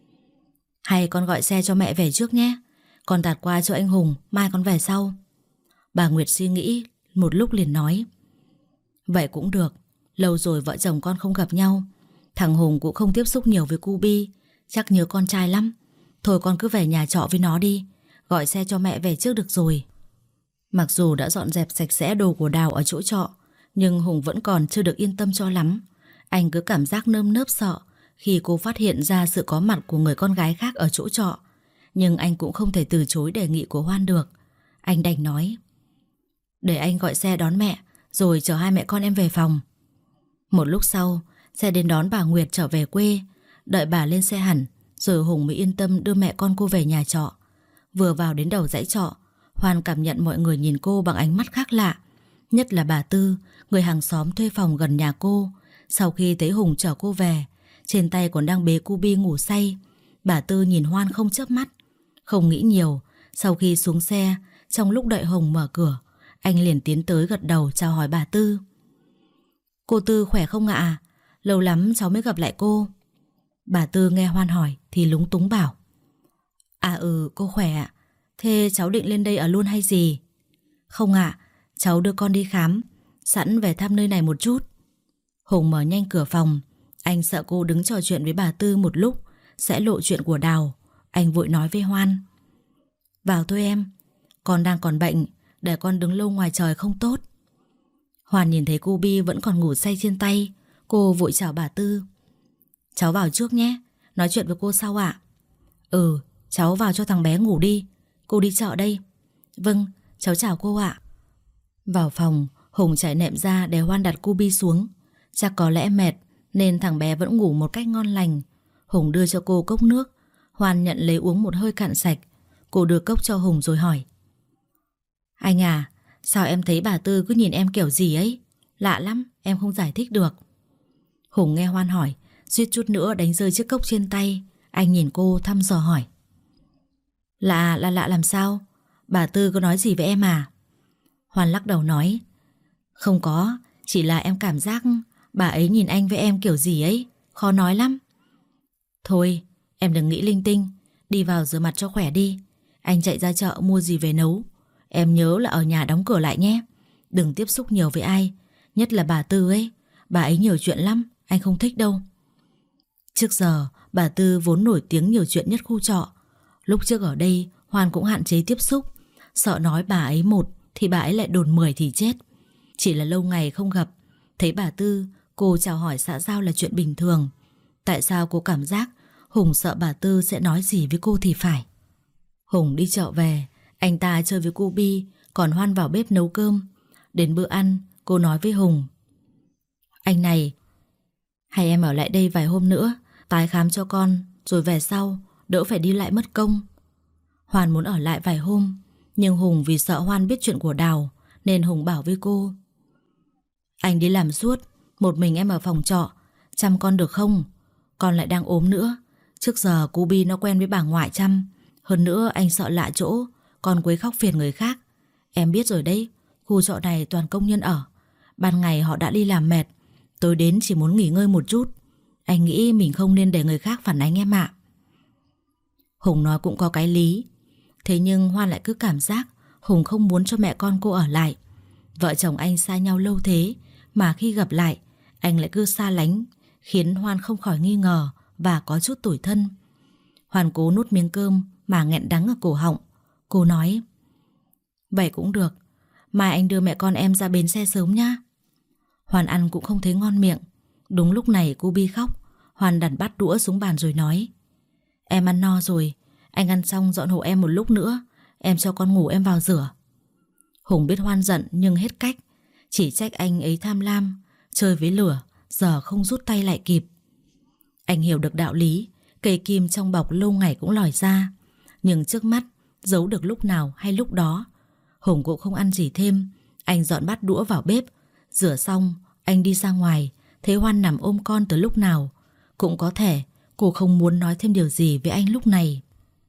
B: Hay con gọi xe cho mẹ về trước nhé. Con tạt qua cho anh Hùng, mai con về sau. Bà Nguyệt suy nghĩ một lúc liền nói: Vậy cũng được. Lâu rồi vợ chồng con không gặp nhau. Thằng Hùng cũng không tiếp xúc nhiều với cu Bi, chắc nhớ con trai lắm. Thôi con cứ về nhà trọ với nó đi. Gọi xe cho mẹ về trước được rồi. Mặc dù đã dọn dẹp sạch sẽ đồ của Đào ở chỗ trọ, nhưng Hùng vẫn còn chưa được yên tâm cho lắm. Anh cứ cảm giác nơm nớp sợ khi cô phát hiện ra sự có mặt của người con gái khác ở chỗ trọ. Nhưng anh cũng không thể từ chối đề nghị của Hoan được. Anh đành nói: Để anh gọi xe đón mẹ, rồi chở hai mẹ con em về phòng. Một lúc sau, xe đến đón bà Nguyệt trở về quê. Đợi bà lên xe hẳn, rồi Hùng mới yên tâm đưa mẹ con cô về nhà trọ. Vừa vào đến đầu dãy trọ, Hoan cảm nhận mọi người nhìn cô bằng ánh mắt khác lạ. Nhất là bà Tư, người hàng xóm thuê phòng gần nhà cô. Sau khi thấy Hùng chở cô về, trên tay còn đang bế cu Bi ngủ say, bà Tư nhìn Hoan không chớp mắt. Không nghĩ nhiều, sau khi xuống xe, trong lúc đợi Hùng mở cửa, anh liền tiến tới gật đầu chào hỏi bà Tư. Cô Tư khỏe không ạ? Lâu lắm cháu mới gặp lại cô. Bà Tư nghe Hoan hỏi thì lúng túng bảo: Cô khỏe ạ. Thế cháu định lên đây ở luôn hay gì? Không ạ, cháu đưa con đi khám, sẵn về thăm nơi này một chút. Hùng mở nhanh cửa phòng. Anh sợ cô đứng trò chuyện với bà Tư một lúc sẽ lộ chuyện của Đào. Anh vội nói với Hoan: Vào thôi em, con đang còn bệnh, để con đứng lâu ngoài trời không tốt. Hoan nhìn thấy cô Bi vẫn còn ngủ say trên tay, cô vội chào bà Tư: Cháu vào trước nhé, nói chuyện với cô sau ạ. Cháu vào cho thằng bé ngủ đi, cô đi chợ đây. Vâng, cháu chào cô ạ. Vào phòng, Hùng trải nệm ra để Hoan đặt cô Bi xuống. Chắc có lẽ mệt nên thằng bé vẫn ngủ một cách ngon lành. Hùng đưa cho cô cốc nước. Hoan nhận lấy uống một hơi cạn sạch. Cô đưa cốc cho Hùng rồi hỏi: Anh à, sao em thấy bà Tư cứ nhìn em kiểu gì ấy? Lạ lắm, em không giải thích được. Hùng nghe Hoan hỏi, suýt chút nữa đánh rơi chiếc cốc trên tay. Anh nhìn cô thăm dò hỏi: Lạ làm sao? Bà Tư có nói gì với em à? Hoan lắc đầu nói: Không có, chỉ là em cảm giác bà ấy nhìn anh với em kiểu gì ấy, khó nói lắm. Thôi, em đừng nghĩ linh tinh, đi vào rửa mặt cho khỏe đi. Anh chạy ra chợ mua gì về nấu. Em nhớ là ở nhà đóng cửa lại nhé. Đừng tiếp xúc nhiều với ai, nhất là bà Tư ấy. Bà ấy nhiều chuyện lắm, anh không thích đâu. Trước giờ, bà Tư vốn nổi tiếng nhiều chuyện nhất khu trọ. Lúc trước ở đây, Hoan cũng hạn chế tiếp xúc, sợ nói bà ấy một thì bà ấy lại đồn 10 thì chết. Chỉ là lâu ngày không gặp, thấy bà Tư, cô chào hỏi xã giao là chuyện bình thường. Tại sao cô cảm giác Hùng sợ bà Tư sẽ nói gì với cô thì phải. Hùng đi chợ về, anh ta chơi với cô Bi, còn Hoan vào bếp nấu cơm. Đến bữa ăn, cô nói với Hùng: Anh này, hay em ở lại đây vài hôm nữa, tái khám cho con, rồi về sau, đỡ phải đi lại mất công. Hoan muốn ở lại vài hôm, nhưng Hùng vì sợ Hoan biết chuyện của Đào, nên Hùng bảo với cô: Anh đi làm suốt, Một mình em ở phòng trọ, chăm con được không? Con lại đang ốm nữa. Trước giờ cô Bi nó quen với bà ngoại chăm. Hơn nữa anh sợ lạ chỗ, con quấy khóc phiền người khác. Em biết rồi đấy, khu trọ này toàn công nhân ở. Ban ngày họ đã đi làm mệt, tối đến chỉ muốn nghỉ ngơi một chút. Anh nghĩ mình không nên để người khác phản ánh em ạ. Hùng nói cũng có cái lý. Thế nhưng Hoan lại cứ cảm giác Hùng không muốn cho mẹ con cô ở lại. Vợ chồng anh xa nhau lâu thế mà khi gặp lại anh lại cứ xa lánh, khiến Hoan không khỏi nghi ngờ và có chút tủi thân. Hoan cố nuốt miếng cơm mà nghẹn đắng ở cổ họng. Cô nói: vậy cũng được, mai anh đưa mẹ con em ra bến xe sớm nhá. Hoan ăn cũng không thấy ngon miệng. Đúng lúc này cô Bi khóc. Hoan đặt bát đũa xuống bàn rồi nói: em ăn no rồi, anh ăn xong dọn hộ em một lúc nữa, em cho con ngủ em vào rửa. Hùng biết Hoan giận nhưng hết cách, chỉ trách anh ấy tham lam, chơi với lửa, giờ không rút tay lại kịp. Anh hiểu được đạo lý, cây kim trong bọc lâu ngày cũng lòi ra, nhưng trước mắt giấu được lúc nào hay lúc đó. Hùng cũng không ăn gì thêm. Anh dọn bát đũa vào bếp, rửa xong anh đi ra ngoài, thấy Hoan nằm ôm con từ lúc nào. Cũng có thể cô không muốn nói thêm điều gì với anh lúc này.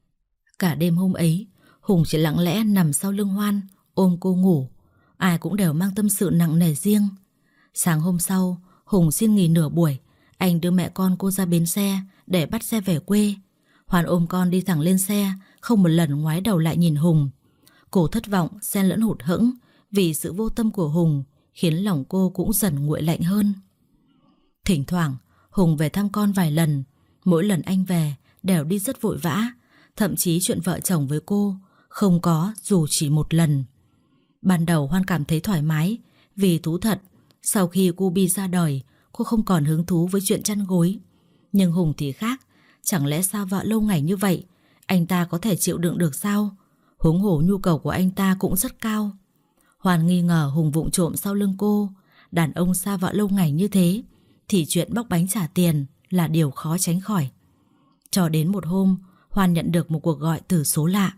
B: Cả đêm hôm ấy Hùng chỉ lặng lẽ nằm sau lưng Hoan, ôm cô ngủ. Ai cũng đều mang tâm sự nặng nề riêng. Sáng hôm sau Hùng xin nghỉ nửa buổi. Anh đưa mẹ con cô ra bến xe để bắt xe về quê. Hoan ôm con đi thẳng lên xe, không một lần ngoái đầu lại nhìn Hùng. Cô thất vọng xen lẫn hụt hẫng vì sự vô tâm của Hùng, khiến lòng cô cũng dần nguội lạnh hơn. Thỉnh thoảng Hùng về thăm con vài lần. Mỗi lần anh về đều đi rất vội vã. Thậm chí chuyện vợ chồng với cô không có dù chỉ một lần. Ban đầu Hoan cảm thấy thoải mái, vì thú thật sau khi cô Bi ra đời, cô không còn hứng thú với chuyện chăn gối. Nhưng Hùng thì khác. Chẳng lẽ xa vợ lâu ngày như vậy anh ta có thể chịu đựng được sao? Huống hồ nhu cầu của anh ta cũng rất cao. Hoan nghi ngờ Hùng vụng trộm sau lưng cô. Đàn ông xa vợ lâu ngày như thế thì chuyện bóc bánh trả tiền là điều khó tránh khỏi. Cho đến một hôm Hoan nhận được một cuộc gọi từ số lạ.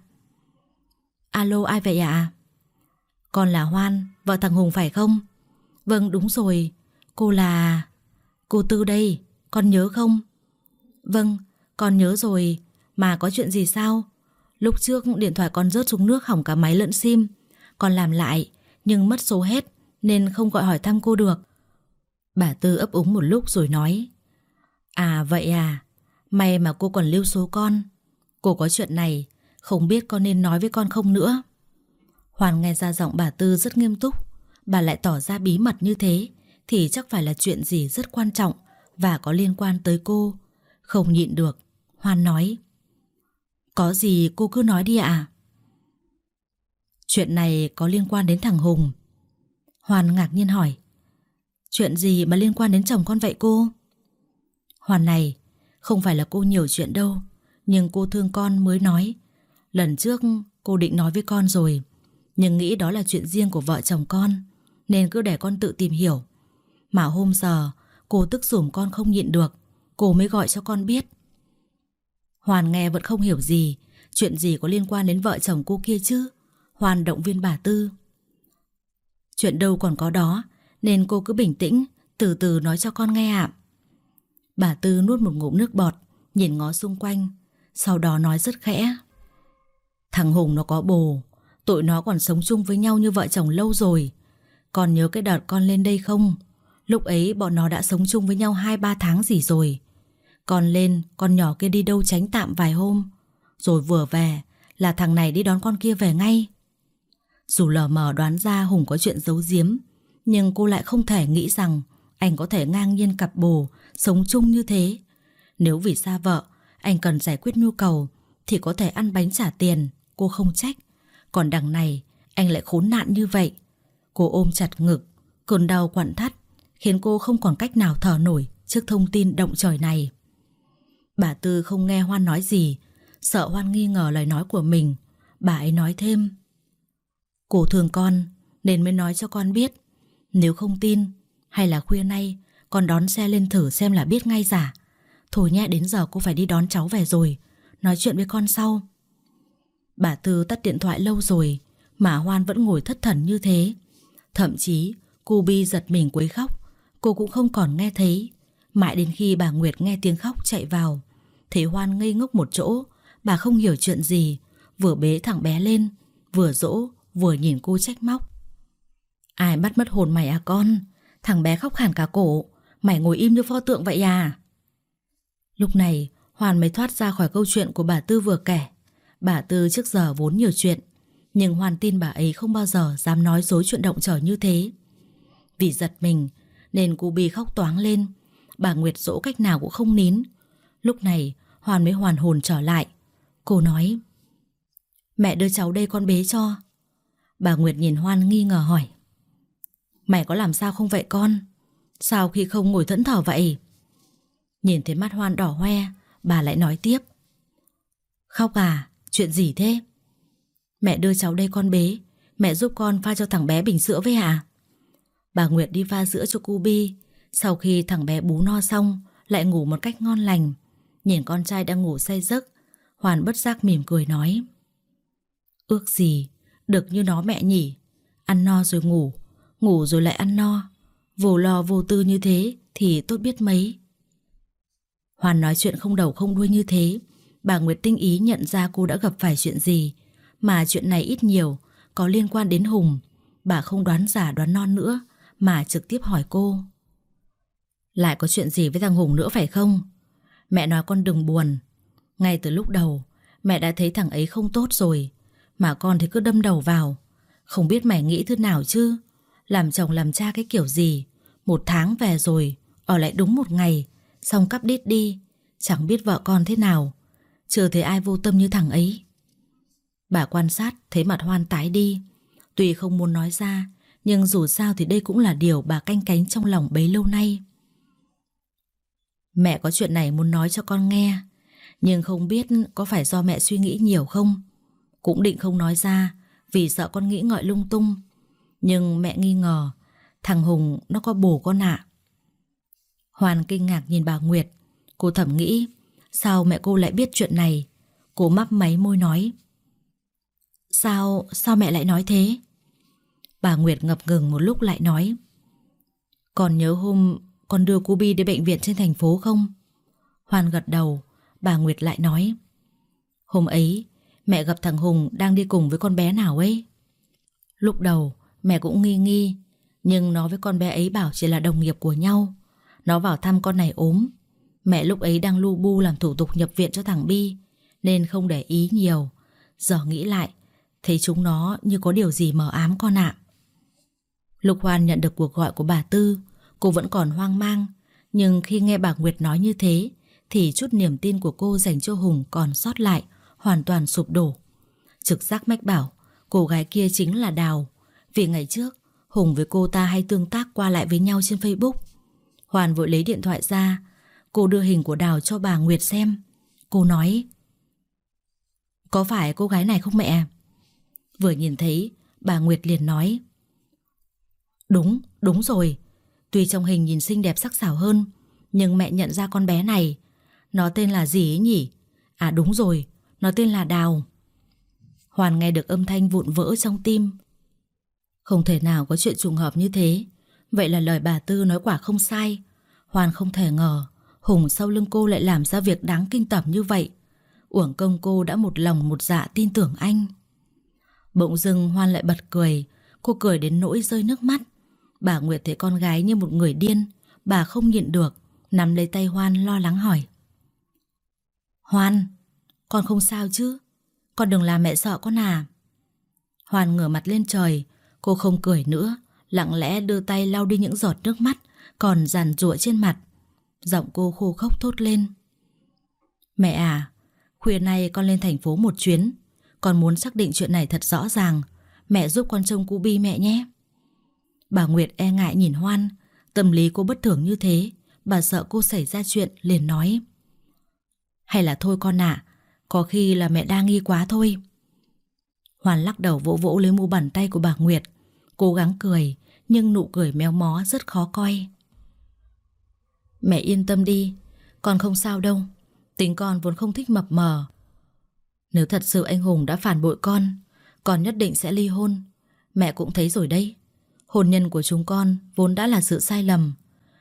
B: Alo, ai vậy ạ? Con là Hoan, vợ thằng Hùng phải không? Vâng đúng rồi, cô là... Cô Tư đây, con nhớ không? Vâng, con nhớ rồi. Mà có chuyện gì sao? Lúc trước điện thoại con rớt xuống nước hỏng cả máy lẫn sim. Con làm lại nhưng mất số hết nên không gọi hỏi thăm cô được. Bà Tư ấp úng một lúc rồi nói: à vậy à, may mà cô còn lưu số con. Cô có chuyện này, không biết con nên nói với con không nữa. Hoàn nghe ra giọng bà Tư rất nghiêm túc. Bà lại tỏ ra bí mật như thế thì chắc phải là chuyện gì rất quan trọng và có liên quan tới cô. Không nhịn được, Hoan nói: có gì cô cứ nói đi ạ. Chuyện này có liên quan đến thằng Hùng. Hoan ngạc nhiên hỏi: chuyện gì mà liên quan đến chồng con vậy cô? Hoan này, không phải là cô nhiều chuyện đâu, nhưng cô thương con mới nói. Lần trước cô định nói với con rồi, nhưng nghĩ đó là chuyện riêng của vợ chồng con nên cứ để con tự tìm hiểu. Mà hôm giờ cô tức giùm con không nhịn được, cô mới gọi cho con biết. Hoan nghe vẫn không hiểu gì. Chuyện gì có liên quan đến vợ chồng cô kia chứ? Hoan động viên bà Tư: chuyện đâu còn có đó, nên cô cứ bình tĩnh, từ từ nói cho con nghe ạ. Bà Tư nuốt một ngụm nước bọt, nhìn ngó xung quanh, sau đó nói rất khẽ: thằng Hùng nó có bồ, tụi nó còn sống chung với nhau như vợ chồng lâu rồi. Con nhớ cái đợt con lên đây không? Lúc ấy bọn nó đã sống chung với nhau 2-3 tháng gì rồi. Con lên, con nhỏ kia đi đâu tránh tạm vài hôm, rồi vừa về là thằng này đi đón con kia về ngay. Dù lờ mờ đoán ra Hùng có chuyện giấu giếm, nhưng cô lại không thể nghĩ rằng anh có thể ngang nhiên cặp bồ sống chung như thế. Nếu vì xa vợ, anh cần giải quyết nhu cầu thì có thể ăn bánh trả tiền, cô không trách. Còn đằng này anh lại khốn nạn như vậy. Cô ôm chặt ngực, cơn đau quặn thắt khiến cô không còn cách nào thở nổi trước thông tin động trời này. Bà Tư không nghe Hoan nói gì, sợ Hoan nghi ngờ lời nói của mình. Bà ấy nói thêm: cô thương con nên mới nói cho con biết. Nếu không tin, hay là khuya nay con đón xe lên thử xem là biết ngay giả. Thôi nhé, đến giờ cô phải đi đón cháu về rồi, nói chuyện với con sau. Bà Tư tắt điện thoại lâu rồi mà Hoan vẫn ngồi thất thần như thế. Thậm chí cô Bi giật mình quấy khóc.
A: Cô cũng không còn nghe thấy. Mãi đến khi bà Nguyệt nghe tiếng khóc chạy vào, thấy Hoan ngây ngốc một chỗ. Bà không hiểu chuyện gì, vừa bế thằng bé lên, vừa dỗ, vừa nhìn cô trách móc. Ai bắt mất hồn mày à con? Thằng bé khóc hẳn cả cổ, mày ngồi im như pho tượng vậy à? Lúc này Hoan mới thoát ra khỏi câu chuyện của bà Tư vừa kể. Bà Tư trước giờ vốn nhiều chuyện, nhưng Hoan tin bà ấy không bao giờ dám nói dối chuyện động trời như thế. Vì giật mình nên cô Bi khóc toáng lên. Bà Nguyệt dỗ cách nào cũng không nín. Lúc này Hoan mới hoàn hồn trở lại. Cô nói: Mẹ đưa cháu đây con bế cho. Bà Nguyệt nhìn Hoan nghi ngờ hỏi: Mày có làm sao không vậy con? Sao khi không ngồi thẫn thờ vậy? Nhìn thấy mắt Hoan đỏ hoe, bà lại nói tiếp: Khóc à? Chuyện gì thế? Mẹ đưa cháu đây con bế. Mẹ giúp con pha cho thằng bé bình sữa với hả? Bà Nguyệt đi pha sữa cho cô Bi. Sau khi thằng bé bú no xong, lại ngủ một cách ngon lành. Nhìn con trai đang ngủ say giấc, Hoan bất giác mỉm cười nói: Ước gì được như nó mẹ nhỉ. Ăn no rồi ngủ, ngủ rồi lại ăn no, vô lo vô tư như thế thì tốt biết mấy. Hoan nói chuyện không đầu không đuôi như thế. Bà Nguyệt tinh ý nhận ra cô đã gặp phải chuyện gì, mà chuyện này ít nhiều có liên quan đến Hùng. Bà không đoán giả đoán non nữa, mà trực tiếp hỏi cô: Lại có chuyện gì với thằng Hùng nữa phải không? Mẹ nói con đừng buồn. Ngay từ lúc đầu mẹ đã thấy thằng ấy không tốt rồi, mà con thì cứ đâm đầu vào. Không biết mày nghĩ thế nào chứ? Làm chồng làm cha cái kiểu gì? 1 tháng về rồi, ở lại đúng 1 ngày, xong cắp đít đi. Chẳng biết vợ con thế nào. Chưa thấy ai vô tâm như thằng ấy. Bà quan sát thấy mặt Hoan tái đi. Tuy không muốn nói ra, nhưng dù sao thì đây cũng là điều bà canh cánh trong lòng bấy lâu nay. Mẹ có chuyện này muốn nói cho con nghe, nhưng không biết có phải do mẹ suy nghĩ nhiều không. Cũng định không nói ra vì sợ con nghĩ ngợi lung tung. Nhưng mẹ nghi ngờ thằng Hùng nó có bồ con ạ. Hoan kinh ngạc nhìn bà Nguyệt. Cô thầm nghĩ sao mẹ cô lại biết chuyện này. Cô mấp máy môi nói: Sao mẹ lại nói thế? Bà Nguyệt ngập ngừng một lúc lại nói: Còn nhớ hôm con đưa cô Bi đến bệnh viện trên thành phố không? Hoan gật đầu. Bà Nguyệt lại nói: Hôm ấy mẹ gặp thằng Hùng đang đi cùng với con bé nào ấy. Lúc đầu mẹ cũng nghi, nhưng nó với con bé ấy bảo chỉ là đồng nghiệp của nhau. Nó vào thăm con này ốm. Mẹ lúc ấy đang lu bu làm thủ tục nhập viện cho thằng Bi, nên không để ý nhiều. Giờ nghĩ lại thấy chúng nó như có điều gì mờ ám con ạ. Lúc Hoan nhận được cuộc gọi của bà Tư, cô vẫn còn hoang mang. Nhưng khi nghe bà Nguyệt nói như thế thì chút niềm tin của cô dành cho Hùng còn sót lại hoàn toàn sụp đổ. Trực giác mách bảo cô gái kia chính là Đào. Vì ngày trước Hùng với cô ta hay tương tác qua lại với nhau trên Facebook. Hoan vội lấy điện thoại ra. Cô đưa hình của Đào cho bà Nguyệt xem. Cô nói: Có phải cô gái này không mẹ? Vừa nhìn thấy, bà Nguyệt liền nói: Đúng rồi. Tuy trong hình nhìn xinh đẹp sắc sảo hơn, nhưng mẹ nhận ra con bé này. Nó tên là gì ấy nhỉ? À đúng rồi, nó tên là Đào. Hoàn nghe được âm thanh vụn vỡ trong tim. Không thể nào có chuyện trùng hợp như thế. Vậy là lời bà Tư nói quả không sai. Hoàn không thể ngờ Hùng sau lưng cô lại làm ra việc đáng kinh tởm như vậy. Uổng công cô đã một lòng một dạ tin tưởng anh. Bỗng dưng Hoan lại bật cười. Cô cười đến nỗi rơi nước mắt. Bà Nguyệt thấy con gái như một người điên. Bà không nhịn được, nắm lấy tay Hoan lo lắng hỏi: Hoan, con không sao chứ? Con đừng làm mẹ sợ con à? Hoan ngửa mặt lên trời. Cô không cười nữa, lặng lẽ đưa tay lau đi những giọt nước mắt còn giàn giụa trên mặt. Giọng cô khô khốc thốt lên: Mẹ à, khuya nay con lên thành phố một chuyến. Con muốn xác định chuyện này thật rõ ràng. Mẹ giúp con trông cô Bi mẹ nhé. Bà Nguyệt e ngại nhìn Hoan. Tâm lý cô bất thường như thế, bà sợ cô xảy ra chuyện liền nói: Hay là thôi con ạ, có khi là mẹ đa nghi quá thôi. Hoan lắc đầu vỗ vỗ lấy mu bàn tay của bà Nguyệt. Cố gắng cười, nhưng nụ cười méo mó rất khó coi. Mẹ yên tâm đi, con không sao đâu. Tính con vốn không thích mập mờ. Nếu thật sự anh Hùng đã phản bội con nhất định sẽ ly hôn. Mẹ cũng thấy rồi đấy. Hôn nhân của chúng con vốn đã là sự sai lầm.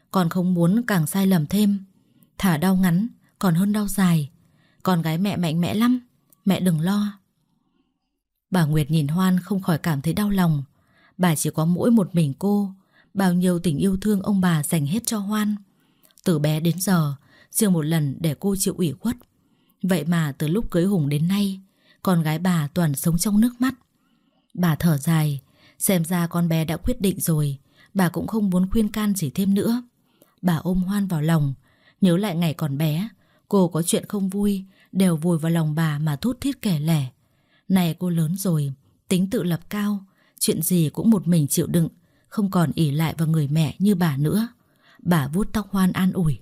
B: Con không muốn càng sai lầm thêm. Thả đau ngắn còn hơn đau dài. Con gái mẹ mạnh mẽ lắm, mẹ đừng lo. Bà Nguyệt nhìn Hoan không khỏi cảm thấy đau lòng. Bà chỉ có mỗi một mình cô. Bao nhiêu tình yêu thương ông bà dành hết cho Hoan. Từ bé đến giờ riêng một lần để cô chịu ủy khuất. Vậy mà từ lúc cưới Hùng đến nay, con gái bà toàn sống trong nước mắt. Bà thở dài. Xem ra con bé đã quyết định rồi. Bà cũng không muốn khuyên can gì thêm nữa. Bà ôm Hoan vào lòng. Nhớ lại ngày còn bé, cô có chuyện không vui đều vùi vào lòng bà mà thút thít kể lể. Này cô lớn rồi, tính tự lập cao, chuyện gì cũng một mình chịu đựng, không còn ỷ lại vào người mẹ như bà nữa. Bà vuốt tóc Hoan an ủi.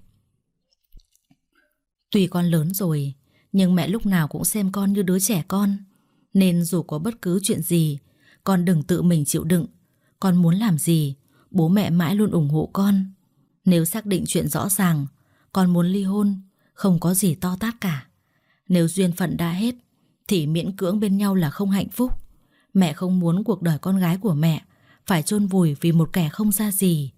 B: Tuy con lớn rồi, nhưng mẹ lúc nào cũng xem con như đứa trẻ con. Nên dù có bất cứ chuyện gì, con đừng tự mình chịu đựng. Con muốn làm gì, bố mẹ mãi luôn ủng hộ con. Nếu xác định chuyện rõ ràng, con muốn ly hôn, không có gì to tát cả. Nếu duyên phận đã hết, thì miễn cưỡng bên nhau là không hạnh phúc. Mẹ không muốn cuộc đời con gái của mẹ phải chôn vùi vì một kẻ không ra gì.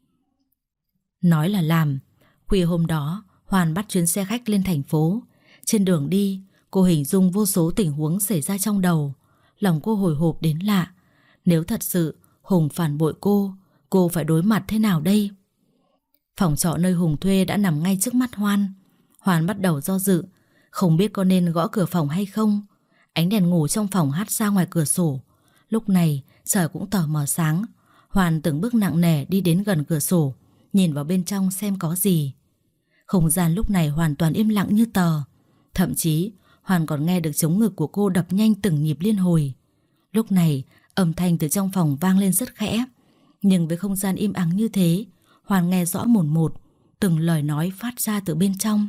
B: Nói là làm. Khuya hôm đó, Hoan bắt chuyến xe khách lên thành phố. Trên đường đi, cô hình dung vô số tình huống xảy ra trong đầu. Lòng cô hồi hộp đến lạ. Nếu thật sự Hùng phản bội cô phải đối mặt thế nào đây? Phòng trọ nơi Hùng thuê đã nằm ngay trước mắt Hoan. Hoan bắt đầu do dự, không biết có nên gõ cửa phòng hay không. Ánh đèn ngủ trong phòng hắt ra ngoài cửa sổ. Lúc này trời cũng tờ mờ sáng. Hoan từng bước nặng nề đi đến gần cửa sổ, nhìn vào bên trong xem có gì. Không gian lúc này hoàn toàn im lặng như tờ. Thậm chí Hoan còn nghe được trống ngực của cô đập nhanh từng nhịp liên hồi. Lúc này âm thanh từ trong phòng vang lên rất khẽ. Nhưng với không gian im ắng như thế, Hoan nghe rõ mồn một từng lời nói phát ra từ bên trong.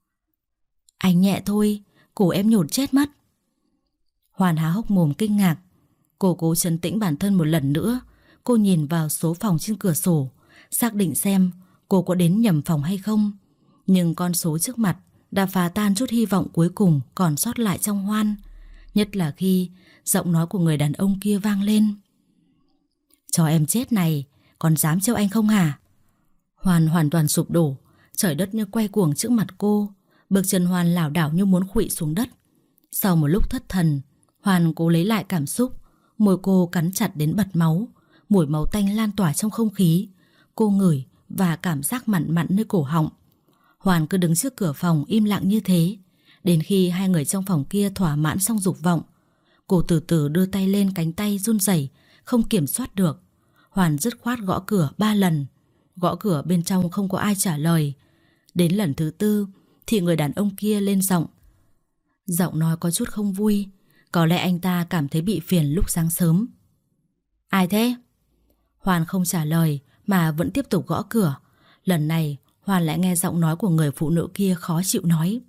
B: Anh nhẹ thôi, cổ em nhột chết mất. Hoan há hốc mồm kinh ngạc. Cô cố trấn tĩnh bản thân một lần nữa. Cô nhìn vào số phòng trên cửa sổ, xác định xem cô có đến nhầm phòng hay không. Nhưng con số trước mặt đã phá tan chút hy vọng cuối cùng còn sót lại trong Hoan. Nhất là khi giọng nói của người đàn ông kia vang lên. Cho em chết này, còn dám trêu anh không hả? Hoan hoàn toàn sụp đổ. Trời đất như quay cuồng trước mặt cô. Bước chân Hoan lảo đảo như muốn khuỵu xuống đất. Sau một lúc thất thần, Hoan cố lấy lại cảm xúc. Môi cô cắn chặt đến bật máu. Mùi máu tanh lan tỏa trong không khí. Cô ngửi và cảm giác mặn mặn nơi cổ họng. Hoan cứ đứng trước cửa phòng im lặng như thế, đến khi hai người trong phòng kia thỏa mãn xong dục vọng. Cô từ từ đưa tay lên, cánh tay run rẩy không kiểm soát được. Hoan dứt khoát gõ cửa 3 lần. Gõ cửa bên trong không có ai trả lời. Đến lần thứ 4 thì người đàn ông kia lên giọng. Giọng nói có chút không vui. Có lẽ anh ta cảm thấy bị phiền lúc sáng sớm. Ai thế? Hoan không trả lời mà vẫn tiếp tục gõ cửa. Lần này Hoan lại nghe giọng nói của người phụ nữ kia khó chịu nói.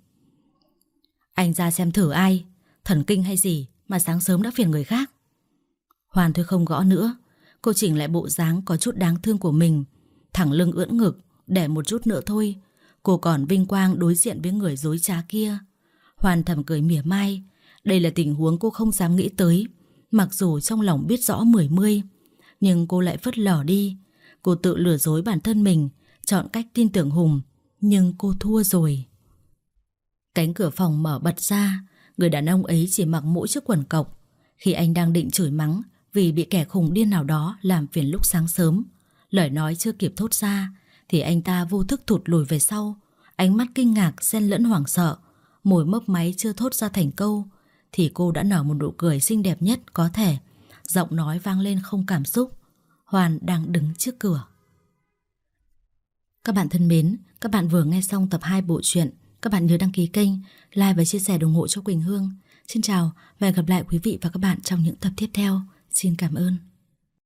B: Anh ra xem thử ai, thần kinh hay gì mà sáng sớm đã phiền người khác. Hoan thôi không gõ nữa. Cô chỉnh lại bộ dáng có chút đáng thương của mình, thẳng lưng ưỡn ngực. Để một chút nữa thôi, cô còn vinh quang đối diện với người dối trá kia. Hoan thầm cười mỉa mai. Đây là tình huống cô không dám nghĩ tới. Mặc dù trong lòng biết rõ 10-10, nhưng cô lại phớt lờ đi. Cô tự lừa dối bản thân mình, chọn cách tin tưởng Hùng. Nhưng cô thua rồi. Cánh cửa phòng mở bật ra. Người đàn ông ấy chỉ mặc mỗi chiếc quần cộc. Khi anh đang định chửi mắng vì bị kẻ khùng điên nào đó làm phiền lúc sáng sớm, lời nói chưa kịp thốt ra thì anh ta vô thức thụt lùi về sau. Ánh mắt kinh ngạc xen lẫn hoảng sợ. Môi mấp máy chưa thốt ra thành câu thì cô đã nở một nụ cười xinh đẹp nhất có thể. Giọng nói vang lên không cảm xúc. Hoan đang đứng trước cửa. Các bạn thân mến, các bạn vừa nghe xong tập 2 bộ truyện. Các bạn nhớ đăng ký kênh, like và chia sẻ ủng hộ cho Quỳnh Hương. Xin chào và hẹn gặp lại quý vị và các bạn trong những tập tiếp theo. Xin cảm ơn.